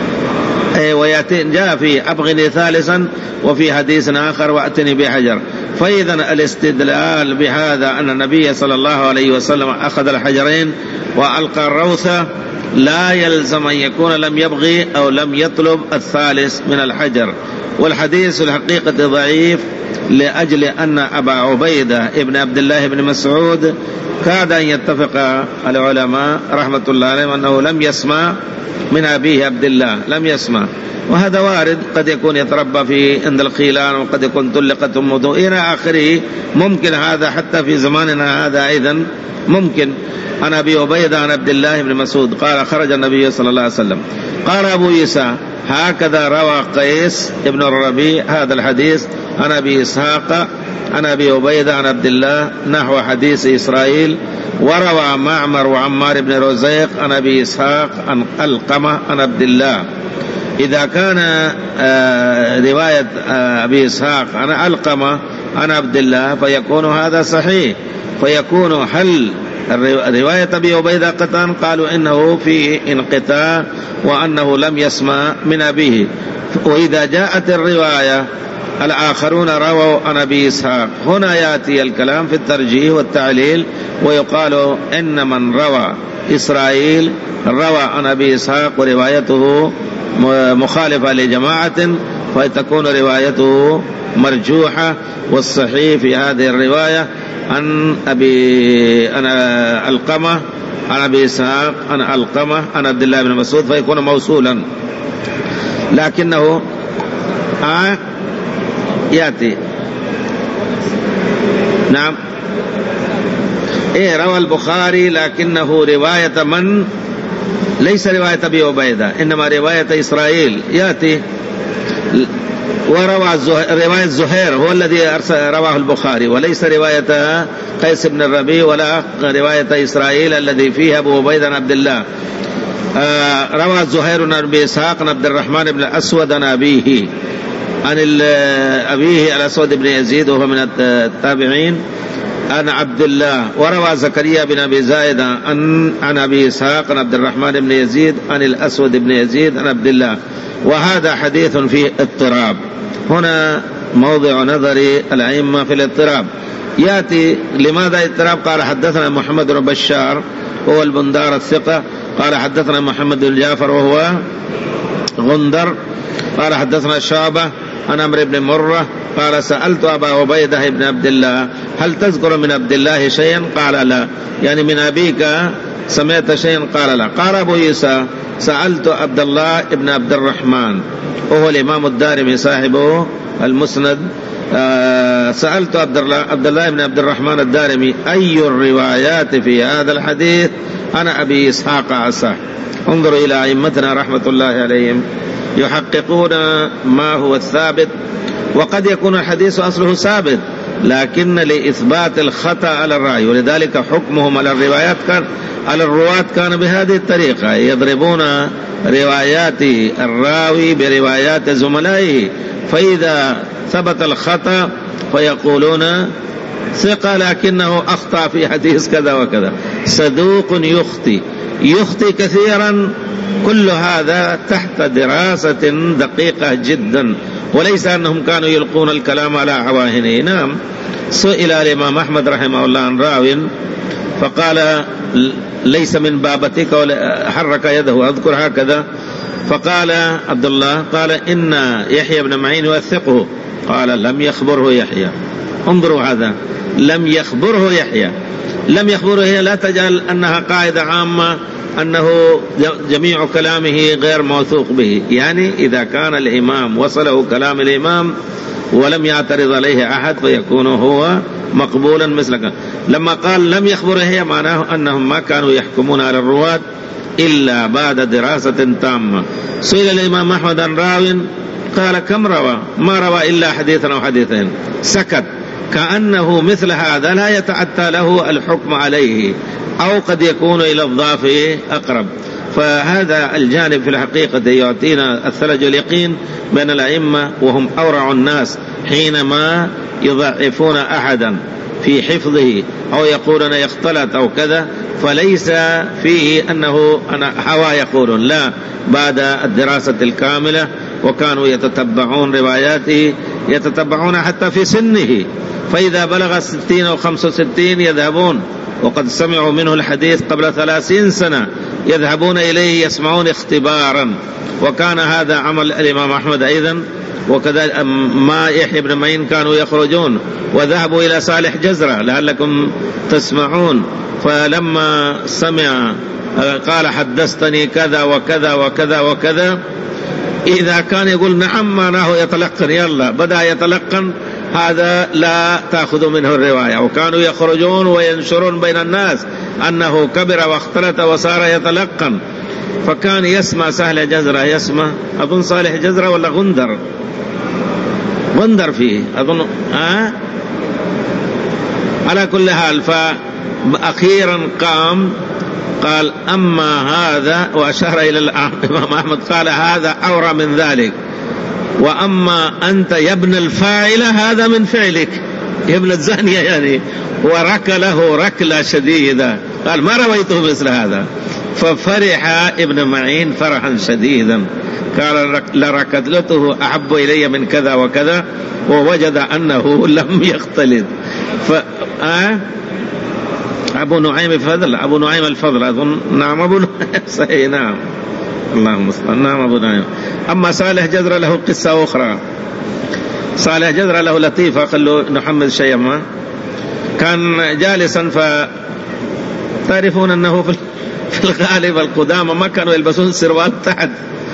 ويأتي جاء في أبغني ثالثا وفي حديث آخر وأتني بحجر، فإذا الاستدلال بهذا أن النبي صلى الله عليه وسلم أخذ الحجرين وألقى الروثة لا يلزم أن يكون لم يبغي أو لم يطلب الثالث من الحجر. والحديث الحقيقة ضعيف لأجل أن أبا عبيدة ابن عبد الله بن مسعود كاد أن يتفق العلماء رحمة الله عليهم أنه لم يسمع من أبيه عبد الله، لم يسمع، وهذا وارد، قد يكون يتربى في عند الخيلان وقد يكون طلقت أمه إلى آخره، ممكن هذا حتى في زماننا هذا أيضا ممكن. عن أبي عبيدة عن عبد الله بن مسعود قال خرج النبي صلى الله عليه وسلم. قال أبو عيسى هكذا روى قيس ابن الربيع هذا الحديث عن أبي إسحاق عن أبي عبيدة عن عبد الله نحو حديث إسرائيل. وروى معمر وعمار بن رزيق عن أبي إسحاق عن القمة عن عبد الله. إذا كان رواية أبي إسحاق عن القمة عن عبد الله فيكون هذا صحيح، فيكون هل رواية أبي عبيدة قطعا قالوا إنه في انقطاع وأنه لم يسمع من أبيه. وإذا جاءت الرواية الآخرون رووا عن أبي إسحاق، هنا يأتي الكلام في الترجيح والتعليل ويقال إن من روى إسرائيل روى عن أبي إسحاق وروايته مخالفة لجماعة فتكون روايته مرجوحة. والصحيح في هذه الرواية عن أبي أنا القمة عن أبي إسحاق عن القمة عن عبد الله بن مسعود فيكون موصولا، لكنه آه يأتي نعم إيه روى البخاري لكنه رواية من ليس رواية أبي عبيدة إنما رواية إسرائيل يأتي. وروى رواية زهير هو الذي رواه البخاري وليس رواية قيس بن الربيع ولا رواية إسرائيل الذي فيها أبو عبيدة عن عبد الله. آه روى زهير عن أبي إسحاق عن عبد الرحمن بن الأسود عن أبيه عن أبيه الأسود بن يزيد وهو من التابعين عن عبد الله. وروى زكريا بن أبي زايد عن عن أبي إسحاق عن عبد الرحمن بن يزيد عن الأسود بن يزيد عن عبد الله. وهذا حديث فيه اضطراب. هنا موضع نظر الأئمة في الاضطراب. يأتي لماذا اضطراب؟ قال حدثنا محمد بن بشار هو البندار الثقة قال حدثنا محمد بن جعفر وهو غندر قال حدثنا شعبة عن عمرو بن مرة قال سألت أبا عبيدة بن عبد الله هل تذكر من عبد الله شيئا؟ قال لا. يعني من أبيك سمعت شيئا؟ قال لا. قال أبو عيسى سألت عبد الله بن عبد الرحمن وهو الإمام الدارمي صاحبه المسند. آه سألت عبد الله, عبد الله بن عبد الرحمن الدارمي أي الروايات في هذا الحديث؟ أنا أبي إسحاق عصاه. انظروا إلى أئمتنا رحمة الله عليهم يحققون ما هو الثابت، وقد يكون الحديث أصله ثابت لكن لإثبات الخطأ على الرأي، ولذلك حكمهم على الروايات كان على الرواة كان بهذه الطريقة، يضربون روايات الراوي بروايات زملائه، فإذا ثبت الخطأ فيقولون ثقة لكنه أخطأ في حديث كذا وكذا، صدوق يخطئ يخطئ كثيرا. كل هذا تحت دراسة دقيقة جدا، وليس أنهم كانوا يلقون الكلام على عواهنه. نعم سئل الإمام أحمد رحمه الله عن راو فقال ليس من بابتك، حرك يده أذكر هكذا، فقال عبد الله قال إن يحيى بن معين يوثقه، قال لم يخبره يحيى. انظروا هذا، لم يخبره يحيى، لم يخبره يحيى لا تجعل أنها قاعدة عامة أنه جميع كلامه غير موثوق به. يعني إذا كان الإمام وصله كلام الإمام ولم يعترض عليه أحد فيكون هو مقبولا مثلك. لما قال لم يخبره هي معناه أنهم ما كانوا يحكمون على الرواة إلا بعد دراسة تامة. سئل الإمام أحمد عن راو قال كم روى؟ ما روى إلا حديثا أو حديثين، سكت، كأنه مثل هذا لا يتعتى له الحكم عليه، أو قد يكون إلى الضعف أقرب. فهذا الجانب في الحقيقة يعطينا الثلج واليقين بين الأئمة، وهم أورع الناس حينما يضعفون أحدا في حفظه أو يقولون يختلط أو كذا، فليس فيه أنه أنا هوا يقولون، لا، بعد الدراسة الكاملة وكانوا يتتبعون رواياته يتتبعون حتى في سنه، فإذا بلغ ستين أو خمس وستين يذهبون، وقد سمعوا منه الحديث قبل ثلاثين سنة يذهبون إليه يسمعون اختبارا. وكان هذا عمل الإمام أحمد أيضا، وكذا ما يحيى بن معين كانوا يخرجون وذهبوا إلى صالح جزرة لعلكم تسمعون، فلما سمع قال حدثتني كذا وكذا وكذا وكذا، إذا كان يقول نعم معناه يتلقن، يلا بدأ يتلقن، هذا لا تأخذ منه الرواية. وكانوا يخرجون وينشرون بين الناس أنه كبر واختلط وصار يتلقن، فكان يسمع سهل جزرة، يسمع أظن صالح جزرة ولا غندر غندر فيه أظن آه؟ على كل حال، فأخيرا قام قال أما هذا، وأشار إلى الإمام أحمد قال هذا أورى من ذلك، وأما أنت يا ابن الفاعلة هذا من فعلك، يا ابن الزانية يعني، وركله ركلة شديدة، قال ما رويته مثل هذا. ففرح ابن معين فرحا شديدا، قال لركلته أحب إلي من كذا وكذا، ووجد أنه لم يختلط. ف آه؟ أبو نعيم الفضل أبو نعيم الفضل أظن نعم أبو نعيم صحيح نعم اللهم صل نعم أبو نعيم. أما صالح جزرة له قصة أخرى، صالح جزرة له لطيفة، قال له محمد شيما كان جالسا، فتعرفون أنه في الغالب القدامى ما كانوا يلبسون سروال تحت،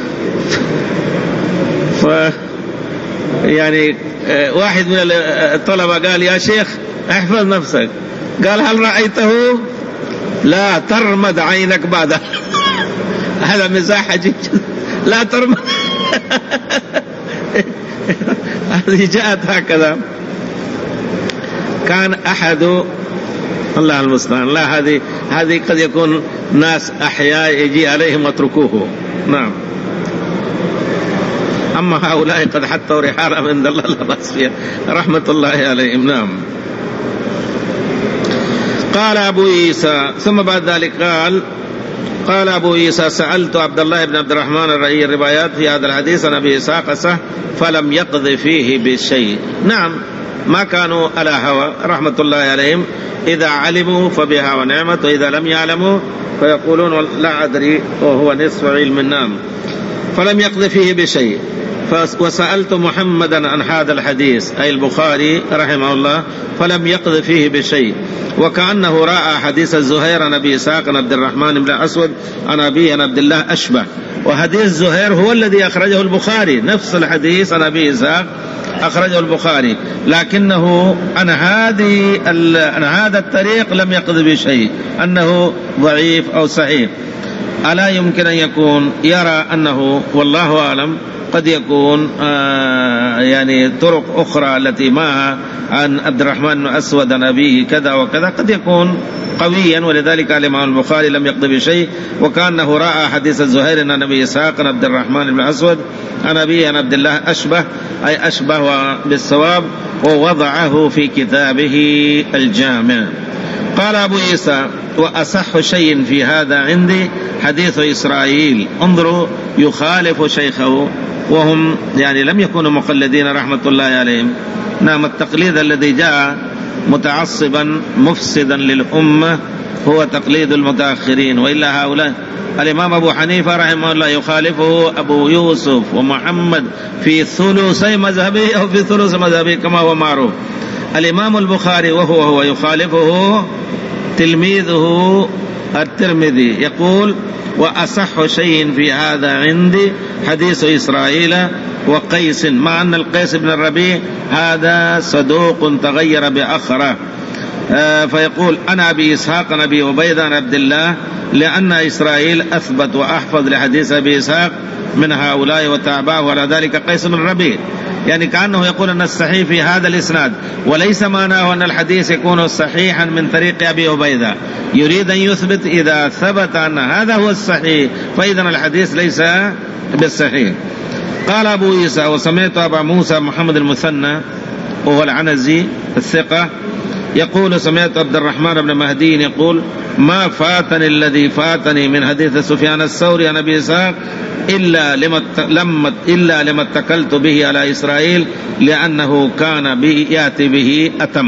ف يعني واحد من الطلبة قال يا شيخ احفظ نفسك، قال هل رأيته؟ لا ترمد عينك بعد هذا مزاح عجيب، لا ترمد هذه جاءت هكذا. كان أحد الله المستعان، لا هذه هذه قد يكون ناس أحياء يجي عليهم واتركوه. نعم، أما هؤلاء قد حطوا رحالة من الله لا بأس فيها رحمة الله عليهم. نعم. قال أبو عيسى ثم بعد ذلك قال قال أبو عيسى سألت عبد الله بن عبد الرحمن الرئي الروايات في هذا الحديث عن أبي إسحاق صح فلم يقض فيه بشيء. نعم، ما كانوا على هوى رحمة الله عليهم، إذا علموا فبها ونعمت، وإذا لم يعلموا فيقولون لا أدري وهو نصف علم. نعم، فلم يقض فيه بشيء. وسألت محمدا عن هذا الحديث أي البخاري رحمه الله فلم يقض فيه بشيء، وكأنه رأى حديث الزهير عن أبي إسحاق عن عبد الرحمن بن أسود عن أبي عن عبد الله أشبه، وحديث الزهير هو الذي أخرجه البخاري، نفس الحديث عن أبي إسحاق أخرجه البخاري، لكنه عن هذه عن هذا الطريق لم يقض بشيء، أنه ضعيف أو صحيح. ألا يمكن أن يكون يرى أنه والله أعلم قد يكون آه يعني طرق أخرى التي معها عن عبد الرحمن بن أسود عن أبيه كذا وكذا قد يكون قويا، ولذلك الإمام البخاري لم يقض بشيء. وكأنه رأى حديث الزهير عن أبي إسحاق عن عبد الرحمن بن أسود عن أبيه عن عبد الله أشبه أي أشبه بالصواب، ووضعه في كتابه الجامع. قال أبو عيسى وأصح شيء في هذا عندي حديث إسرائيل، انظروا يخالف شيخه، وهم يعني لم يكونوا مقلدين رحمة الله عليهم. نعم، التقليد الذي جاء متعصبا مفسدا للأمة هو تقليد المتأخرين، وإلا هؤلاء الإمام أبو حنيفة رحمه الله يخالفه أبو يوسف ومحمد في ثلثي مذهبه أو في ثلث مذهبه كما هو معروف. الإمام البخاري وهو هو يخالفه تلميذه الترمذي، يقول وأصح شيء في هذا عندي حديث إسرائيل وقيس، مع أن القيس بن الربيع هذا صدوق تغير بأخره. آه فيقول أنا أبي إسحاق نبي عبيد عن عبد الله، لأن إسرائيل أثبت وأحفظ لحديث أبي إسحاق من هؤلاء وتابعه على ذلك قيس بن الربيع، يعني كأنه يقول أن الصحيح في هذا الإسناد، وليس معناه أن الحديث يكون صحيحا من طريق أبي عبيدة، يريد أن يثبت إذا ثبت أن هذا هو الصحيح فإذا الحديث ليس بالصحيح. قال أبو عيسى وسمعت أبا موسى محمد المثنى وهو العنزي الثقة يقول سمعت عبد الرحمن بن مهدي يقول ما فاتني الذي فاتني من حديث سفيان الثوري عن أبي إسحاق إلا لما لما إلا لما اتكلت به على إسرائيل لأنه كان به يأتي به أتم.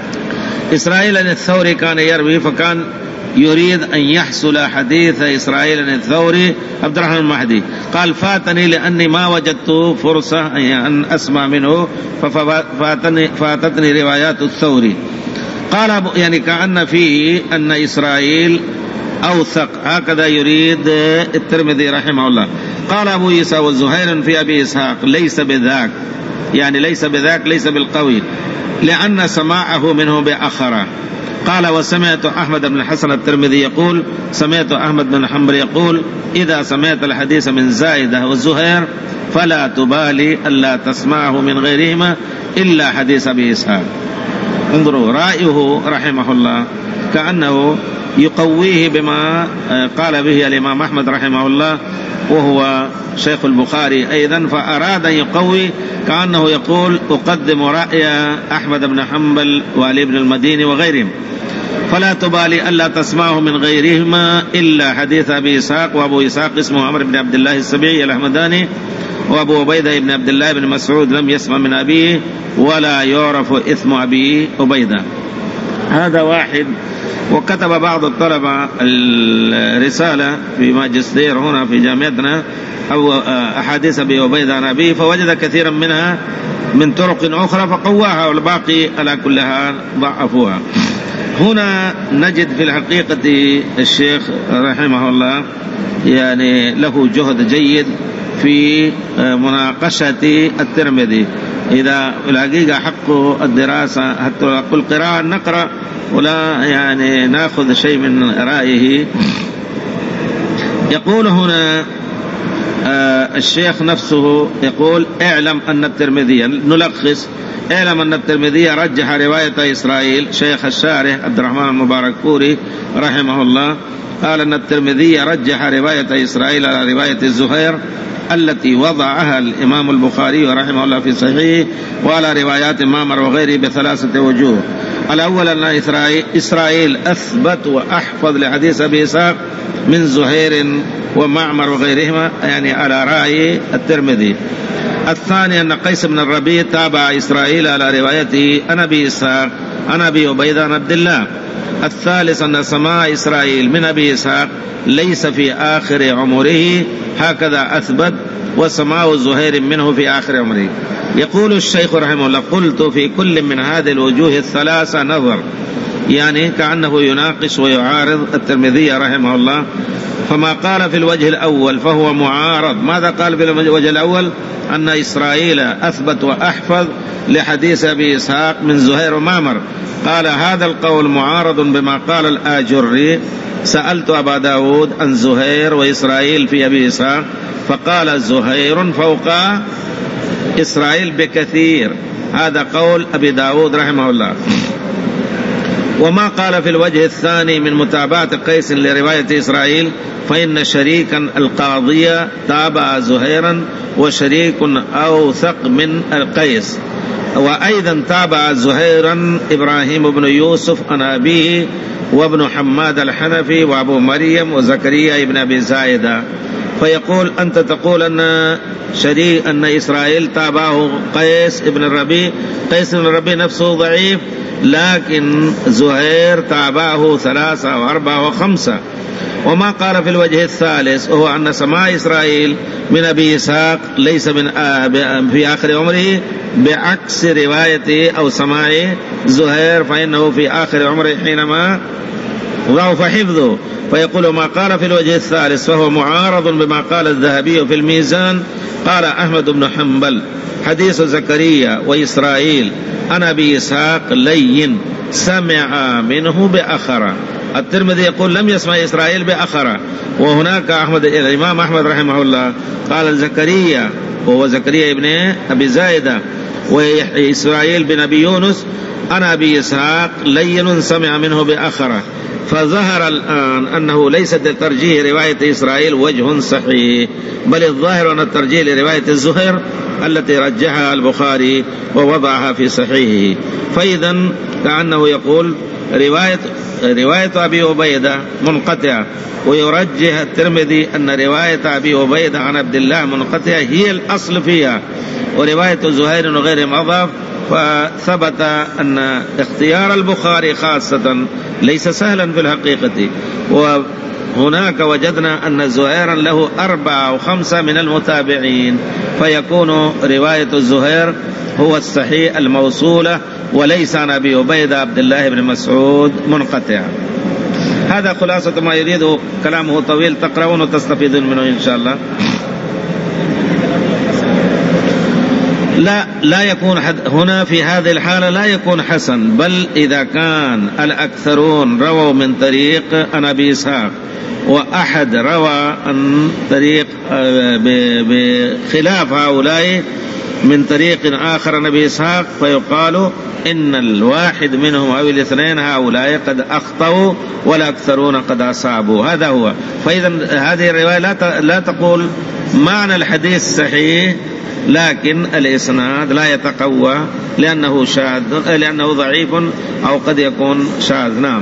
إسرائيل الثوري كان يروي فكان يريد أن يحصل حديث إسرائيل الثوري عبد الرحمن المهدي. قال فاتني لأني ما وجدت فرصة أن أسمع منه ففاتني فاتتني روايات الثوري. قال يعني كأن فيه أن إسرائيل أوثق، هكذا يريد الترمذي رحمه الله. قال أبو عيسى والزهير في أبي إسحاق ليس بذاك، يعني ليس بذاك ليس بالقوي، لأن سماعه منه بأخره. قال وسمعت أحمد بن الحسن الترمذي يقول سمعت أحمد بن حنبل يقول إذا سمعت الحديث من زائدة والزهير فلا تبالي ألا تسمعه من غيرهما إلا حديث أبي إسحاق. انظروا رأيه رحمه الله كأنه يقويه بما قال به الإمام أحمد رحمه الله وهو شيخ البخاري أيضا، فأراد أن يقوي كأنه يقول أقدم رأي أحمد بن حنبل وعلي بن المديني وغيرهم. فلا تبالي ألا تسمعه من غيرهما إلا حديث أبي إسحاق. وأبو إسحاق اسمه عمرو بن عبد الله السبيعي الأحمداني، وأبو عبيدة بن عبد الله بن مسعود لم يسمع من أبيه ولا يعرف إثم أبي عبيدة. هذا واحد. وكتب بعض الطلبة الرسالة في ماجستير هنا في جامعتنا أو أحاديث أبي عبيدة عن أبيه، فوجد كثيرا منها من طرق أخرى فقواها، والباقي على كلها ضعفوها. هنا نجد في الحقيقة الشيخ رحمه الله يعني له جهد جيد في مناقشة الترمذي. إذا الحقيقة حق الدراسة حتى نقول قراءة نقرأ ولا يعني نأخذ شيء من رأيه. يقول هنا الشيخ نفسه يقول اعلم أن الترمذي، نلخص، اعلم أن الترمذي رجح رواية إسرائيل. شيخ الشارح عبد الرحمن المبارك فوري رحمه الله قال أن الترمذي رجح رواية إسرائيل على رواية الزهير التي وضعها الإمام البخاري رحمه الله في صحيحه، وعلى روايات معمر وغيره بثلاثة وجوه. الأول أن إسرائيل أثبت وأحفظ لحديث أبي إسحاق من زهير ومعمر وغيرهما، يعني على رأي الترمذي. الثاني أن قيس بن الربيع تابع إسرائيل على روايته عن أبي إسحاق عن أبي عبيدة عن عبد الله. الثالث أن سماع إسرائيل من أبي إسحاق ليس في آخر عمره، هكذا أثبت، وسماع زهير منه في آخر عمره. يقول الشيخ رحمه الله قلت في كل من هذه الوجوه الثلاثة نظر، يعني كأنه يناقش ويعارض الترمذي رحمه الله. فما قال في الوجه الأول فهو معارض. ماذا قال في الوجه الأول؟ أن إسرائيل أثبت وأحفظ لحديث أبي إسحاق من زهير ومعمر. قال هذا القول معارض بما قال الآجري سألت أبا داود عن زهير وإسرائيل في أبي إسحاق فقال زهير فوق إسرائيل بكثير. هذا قول أبي داود رحمه الله. وما قال في الوجه الثاني من متابعة قيس لرواية إسرائيل فإن شريكا القاضية تابع زهيرا وشريك أوثق من القيس، وأيضا تابع زهيرا إبراهيم بن يوسف عن أبيه وابن حماد الحنفي وأبو مريم وزكريا ابن أبي زايدة. فيقول أنت تقول أن شريك أن إسرائيل تابعه قيس ابن الربيع. قيس ابن الربيع نفسه ضعيف، لكن زهير تابعه ثلاثة وأربعة وخمسة. وما قال في الوجه الثالث وهو أن سماع إسرائيل من أبي إسحاق ليس من في آخر عمره بعكس روايته أو سماع زهير، فإنه في آخر عمره حينما ضعف حفظه. فيقول ما قال في الوجه الثالث فهو معارض بما قال الذهبي في الميزان. قال أحمد بن حنبل حديث زكريا وإسرائيل عن أبي إسحاق لين سمع منه بأخرة. الترمذي يقول لم يسمع إسرائيل بأخرة. وهناك أحمد الإمام أحمد رحمه الله قال زكريا وهو زكريا ابن أبي زايدة وإسرائيل بن أبي يونس عن أبي إسحاق لين سمع منه بأخرة. فظهر الآن أنه ليس لترجيح رواية إسرائيل وجه صحيح، بل الظاهر أن الترجيح لرواية الزهير التي رجحها البخاري ووضعها في صحيحه. فإذا كأنه يقول رواية رواية أبي عبيدة منقطعة، ويرجح الترمذي أن رواية أبي عبيدة عن عبد الله منقطعة هي الأصل فيها، ورواية زهير وغيرهم أضاف. فثبت أن اختيار البخاري خاصة ليس سهلا في الحقيقة. وهناك وجدنا أن زهيرا له أربعة أو خمسة من المتابعين، فيكون رواية الزهير هو الصحيح الموصولة، وليس عن أبي عبيدة عبد الله بن مسعود منقطع. هذا خلاصة ما يريده، كلامه طويل، تقرؤون وتستفيدون منه إن شاء الله. لا لا يكون حد هنا في هذه الحالة لا يكون حسن، بل إذا كان الأكثرون رووا من طريق عن أبي إسحاق، وأحد روى عن طريق بخلاف هؤلاء من طريق آخر عن أبي إسحاق، فيقال إن الواحد منهم أو الاثنين هؤلاء قد أخطأوا والأكثرون قد أصابوا. هذا هو. فإذا هذه الرواية لا لا تقول معنى الحديث صحيح، لكن الإسناد لا يتقوى لأنه شاذ، لأنه ضعيف أو قد يكون شاذ. نعم.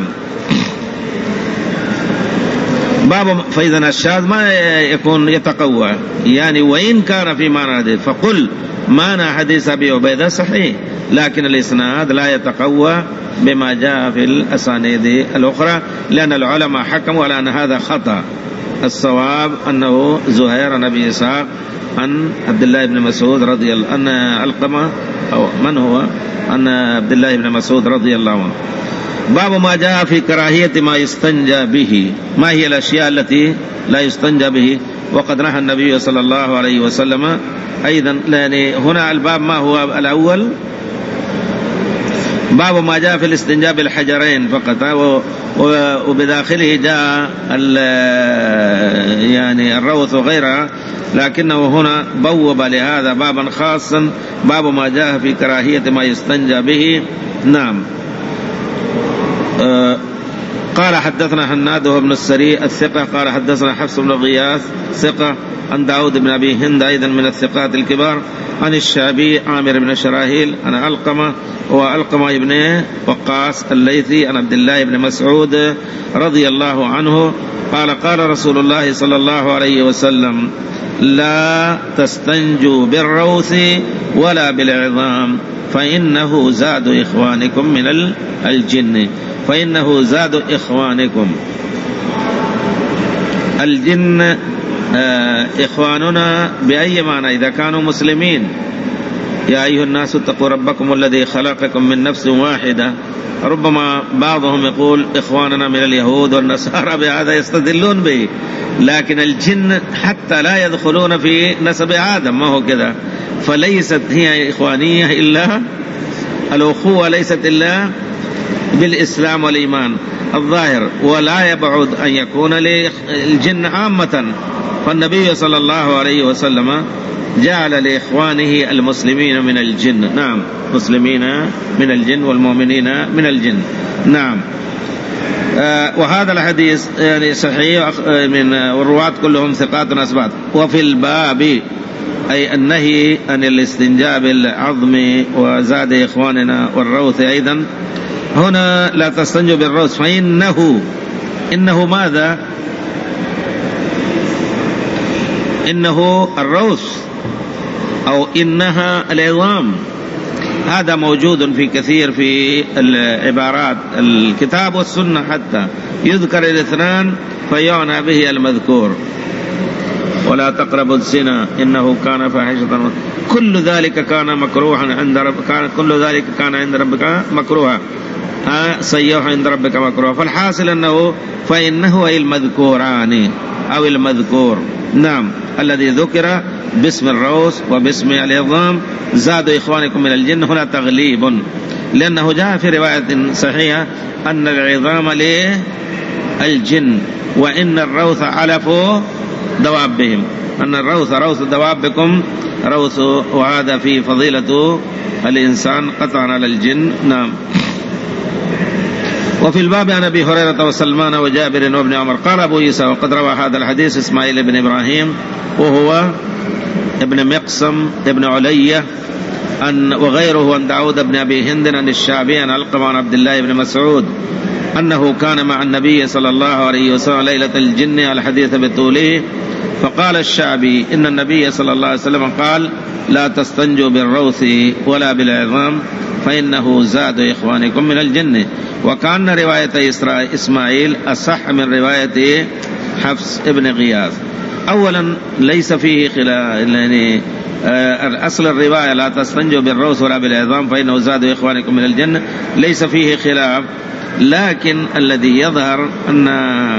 باب فإذا الشاذ ما يكون يتقوى، يعني وإن كان في معنى الحديث، فقل معنى حديث أبي عبيدة صحيح، لكن الإسناد لا يتقوى بما جاء في الأسانيد الأخرى، لأن العلماء حكموا على أن هذا خطأ. الصواب أنه زهير عن أبي إسحاق عن عبد الله بن مسعود رضي الله عنه، أن علقمة أو من هو أن عبد الله بن مسعود رضي الله عنه. باب ما جاء في كراهية ما يستنجى به. ما هي الأشياء التي لا يستنجى به؟ وقد نهى النبي صلى الله عليه وسلم أيضا. يعني هنا الباب ما هو الأول؟ باب ما جاء في الاستنجاء بالحجرين فقط، وبداخله جاء يعني الروث وغيرها، لكنه هنا بوب لهذا بابا خاصا، باب ما جاء في كراهية ما يستنجى به. نعم. آه قال حدثنا هناد بن السري الثقة قال حدثنا حفص بن غياث ثقة عن داود بن أبي هند أيضا من الثقات الكبار، عن الشعبي عامر بن شراهيل عن علقمة وعلقمة بن وقاص الليثي عن عبد الله بن مسعود رضي الله عنه قال قال رسول الله صلى الله عليه وسلم لا تستنجوا بالروث ولا بالعظام فإنه زاد إخوانكم من الجن. فإنه زاد إخوانكم الجن. آه إخواننا بأي معنى؟ إذا كانوا مسلمين. يا أيها الناس اتقوا ربكم الذي خلقكم من نفس واحدة. ربما بعضهم يقول إخواننا من اليهود والنصارى، بهذا يستدلون به، لكن الجن حتى لا يدخلون في نسب آدم، ما هو كذا. فليست هي إخوانية إلا الأخوة، ليست إلا بالإسلام والإيمان الظاهر، ولا يبعد أن يكون للجن عامة. فالنبي صلى الله عليه وسلم جعل لإخوانه المسلمين من الجن. نعم، مسلمين من الجن والمؤمنين من الجن. نعم. آه وهذا الحديث يعني صحيح من والرواة كلهم ثقات أثبات. وفي الباب أي النهي عن الاستنجاء بالعظم وزاد إخواننا والروث أيضا. هنا لا تستنجوا بالروث فإنه إنه ماذا؟ إنه الروث أو إنها العظام. هذا موجود في كثير في العبارات الكتاب والسنة، حتى يذكر الاثنان فيعنى به المذكور. ولا تقربوا الزنا إنه كان فاحشة. كل ذلك كان مكروها عند رب كان كل ذلك كان عند ربك مكروها سيئا عند ربك مكروها. فالحاصل أنه فإنه أي المذكوران أو المذكور. نعم، الذي ذكر باسم الروث وباسم العظام زاد إخوانكم من الجن. هنا تغليب، لأنه جاء في رواية صحيحة أن العظام للجن وإن الروث علف دوابهم، أن الروث روث دوابكم روث، وهذا في فضيلة الإنسان قطعا على الجن. نعم. وفي الباب عن أبي هريرة وسلمان وجابر وابن عمر قال أبو عيسى وقد روى هذا الحديث إسماعيل بن إبراهيم وهو ابن مقسم ابن علية أن وغيره عن داود بن أبي هند عن الشعبي عن علقمة عن عبد الله بن مسعود أنه كان مع النبي صلى الله عليه وسلم ليلة الجن الحديث بطوله، فقال الشعبي إن النبي صلى الله عليه وسلم قال لا تستنجوا بالروث ولا بالعظام فإنه زاد إخوانكم من الجن. وكان رواية إسماعيل أصح من رواية حفص ابن غياث. أولا ليس فيه خلاف، يعني أصل الرواية لا تستنجوا بالروث ولا بالعظام فإنه زاد إخوانكم من الجن ليس فيه خلاف، لكن الذي يظهر أن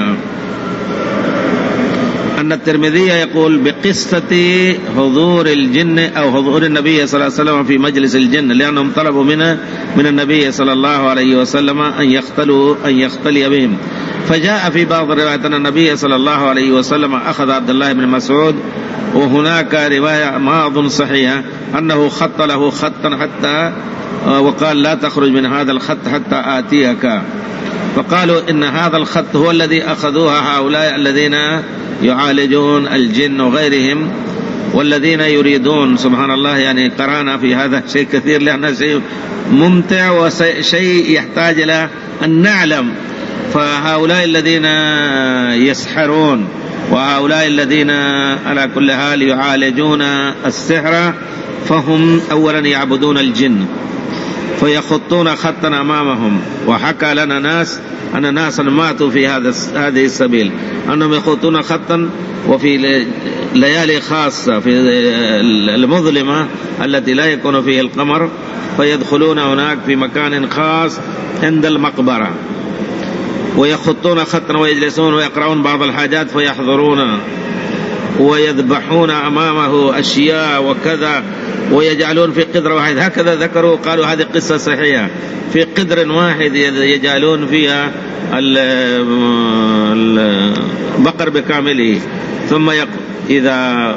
أن الترمذي يقول بقصة حضور الجن أو حضور النبي صلى الله عليه وسلم في مجلس الجن، لأنهم طلبوا منه من النبي صلى الله عليه وسلم أن يختلوا أن يختلي بهم. فجاء في بعض الروايات أن النبي صلى الله عليه وسلم أخذ عبد الله بن مسعود، وهناك رواية ما أظن صحيحة أنه خط له خطا حتى وقال لا تخرج من هذا الخط حتى آتيك، فقالوا إن هذا الخط هو الذي أخذوها هؤلاء الذين يعالجون الجن وغيرهم والذين يريدون. سبحان الله، يعني قرانا في هذا شيء كثير لأنه شيء ممتع وشيء يحتاج إلى أن نعلم. فهؤلاء الذين يسحرون وهؤلاء الذين على كل حال يعالجون السحر فهم أولا يعبدون الجن فيخطون خطا أمامهم. وحكى لنا ناس أن ناسا ماتوا في هذا هذه السبيل، أنهم يخطون خطا وفي ليالي خاصة في المظلمة التي لا يكون فيه القمر، فيدخلون هناك في مكان خاص عند المقبرة ويخطون خطا ويجلسون ويقرؤون بعض الحاجات فيحضرون ويذبحون أمامه أشياء وكذا ويجعلون في قدر واحد. هكذا ذكروا، قالوا هذه قصة صحيحة، في قدر واحد يجعلون فيها البقر بكامله، ثم إذا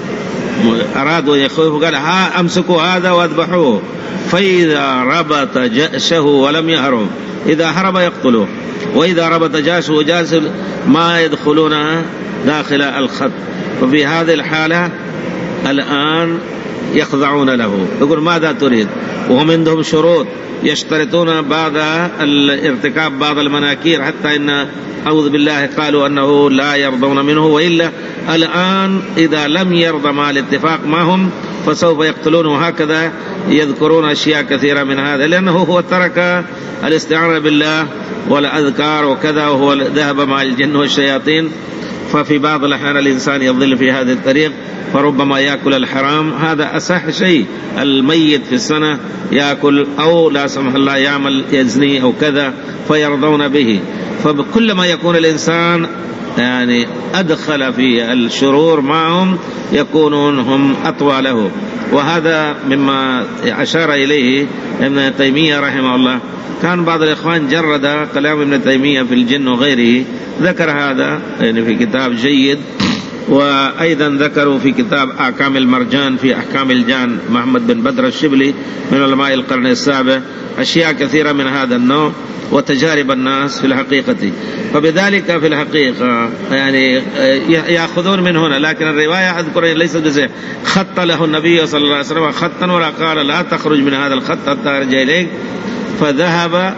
أرادوا يخوفوا قال ها أمسكوا هذا واذبحوه، فإذا ربط جأشه ولم يهرب إذا هرب يقتلوه، وإذا ربط جأشه وجاس ما يدخلون داخل الخط. وفي هذه الحالة الآن يخضعون له، يقول ماذا تريد؟ وهم عندهم شروط يشترطون بعض الارتكاب بعض المناكير، حتى إن أعوذ بالله قالوا أنه لا يرضون منه، وإلا الآن إذا لم يرضى مع الاتفاق معهم فسوف يقتلون. وهكذا يذكرون أشياء كثيرة من هذا، لأنه هو ترك الاستعانة بالله والأذكار وكذا، وهو ذهب مع الجن والشياطين. ففي بعض الأحيان الإنسان يضل في هذا الطريق فربما يأكل الحرام. هذا أصح شيء، الميت في السنة يأكل أو لا سمح الله يعمل يزني أو كذا فيرضون به. فكلما يكون الإنسان يعني أدخل في الشرور معهم يكونون هم أطوى له. وهذا مما أشار إليه ابن تيمية رحمه الله. كان بعض الإخوان جرد كلام ابن تيمية في الجن وغيره، ذكر هذا يعني في كتاب جيد، وأيضا ذكروا في كتاب أحكام المرجان في أحكام الجان محمد بن بدر الشبلي من علماء القرن السابع أشياء كثيرة من هذا النوع وتجارب الناس في الحقيقة. فبذلك في الحقيقة يعني يأخذون من هنا، لكن الرواية أذكر ليست بصحيحة. خط له النبي صلى الله عليه وسلم خطا ولا قال لا تخرج من هذا الخط حتى أرجع إليك، فذهب.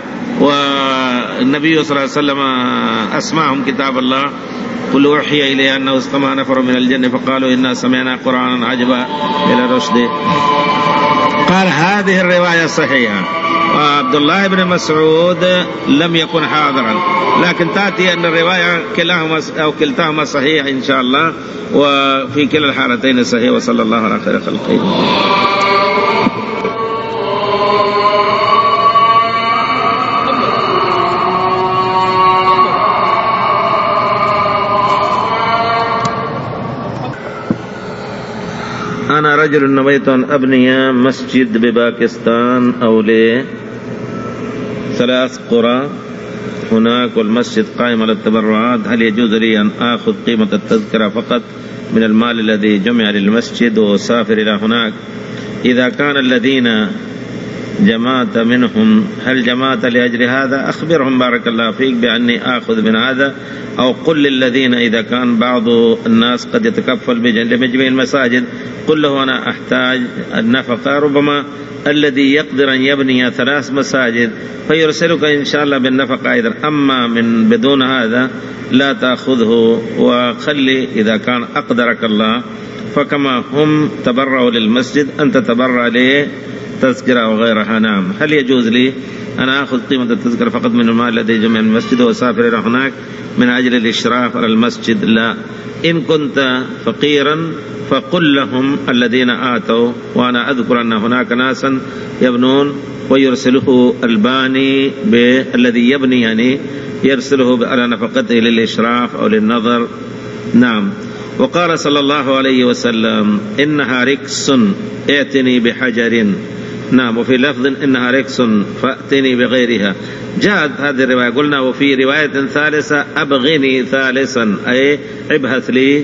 والنبي صلى الله عليه وسلم أسمعهم كتاب الله قل أوحي إلي أنه استمع نفر من الجن فقالوا إنا سمعنا قرآنا عجبا إلى الرشد. قال هذه الرواية صحيحة. وعبد الله بن مسعود لم يكن حاضرا، لكن تأتي أن الرواية كلاهما أو كلتاهما صحيح إن شاء الله، وفي كلا الحالتين صحيح. وصلى الله على خير خلقه. أنا رجل نويت أن أبني مسجد بباكستان أو لي ثلاث قرى هناك، والمسجد قائم على التبرعات، هل يجوز لي أن آخذ قيمة التذكرة فقط من المال الذي جمع للمسجد وأسافر إلى هناك؟ إذا كان الذين جمعت منهم هل جمعت لأجل هذا؟ أخبرهم بارك الله فيك بأني آخذ من هذا، أو قل للذين إذا كان بعض الناس قد يتكفل بجميع المساجد قل له أنا أحتاج النفقة، ربما الذي يقدر أن يبني ثلاث مساجد فيرسلك إن شاء الله بالنفقة أيضا. أما من بدون هذا لا تأخذه، وخلي إذا كان أقدرك الله فكما هم تبرعوا للمسجد أن تتبرع له تذكرة وغيرها. نعم. هل يجوز لي أنا أخذ قيمة التذكرة فقط من المال الذي جمع المسجد وأسافر إلى هناك من أجل الإشراف على المسجد؟ لا. إن كنت فقيرا فقل لهم الذين آتوا، وأنا أذكر أن هناك ناسا يبنون ويرسله الباني بالذي يبني يعني يرسله على نفقته للإشراف أو للنظر. نعم. وقال صلى الله عليه وسلم إنها ركس ائتني بحجر. نعم. وفي لفظ إنها ركس فأتني بغيرها. جاءت هذه الرواية. قلنا وفي رواية ثالثة أبغني ثالثا، أي ابحث لي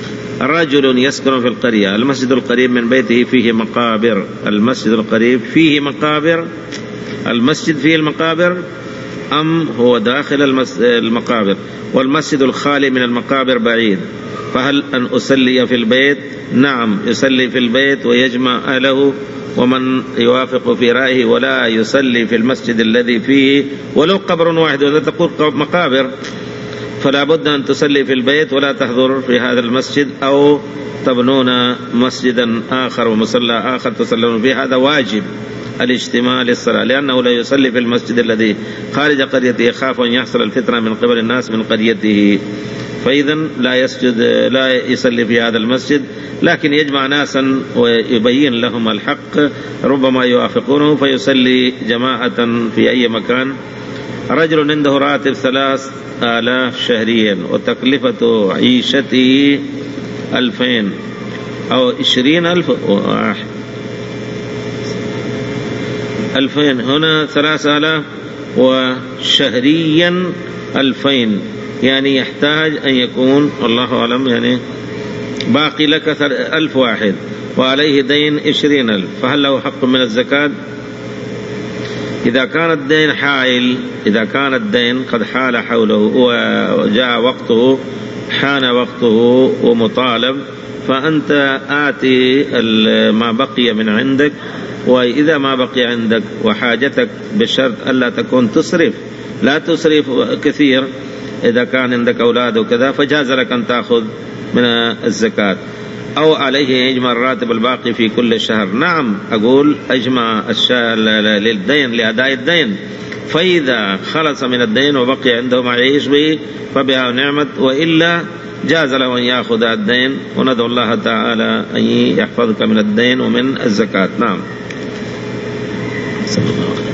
رجل يسكن في القرية، المسجد القريب من بيته فيه مقابر، المسجد القريب فيه مقابر، المسجد فيه المقابر أم هو داخل المقابر؟ والمسجد الخالي من المقابر بعيد، فهل أن أصلي في البيت؟ نعم، يصلي في البيت ويجمع أهله، ومن يوافق في رأيه ولا يصلي في المسجد الذي فيه ولو قبر واحد، وإذا تقول مقابر فلا بد أن تصلي في البيت ولا تحضر في هذا المسجد، أو تبنون مسجدا آخر ومصلى آخر تصلون فيه. هذا واجب الاجتماع للصلاة، لأنه لا يصلي في المسجد الذي خارج قريته يخاف أن يحصل الفتنة من قبل الناس من قريته، فإذا لا يسجد لا يصلي في هذا المسجد، لكن يجمع ناسا ويبين لهم الحق ربما يوافقونه فيصلي جماعة في أي مكان. رجل عنده راتب ثلاث آلاف شهريا وتكلفة عيشته ألفين أو عشرين ألف ألفين، هنا ثلاث آلاف وشهريا ألفين، يعني يحتاج أن يكون الله أعلم يعني باقي لك ألف واحد وعليه دين عشرين ألف، فهل له حق من الزكاة؟ إذا كان الدين حائل، إذا كان الدين قد حال حوله وجاء وقته حان وقته ومطالب، فأنت آتي ما بقي من عندك، وإذا ما بقي عندك وحاجتك بشرط ألا تكون تسرف، لا تسرف كثير، إذا كان عندك أولاد وكذا فجاز لك أن تأخذ من الزكاة، أو عليه يجمع الراتب الباقي في كل شهر. نعم، أقول أجمع للدين لأداء الدين، فإذا خلص من الدين وبقي عنده ما يعيش به فبها نعمت، وإلا جاز له أن يأخذ الدين، وندعو الله تعالى أن يحفظك من الدين ومن الزكاة. نعم.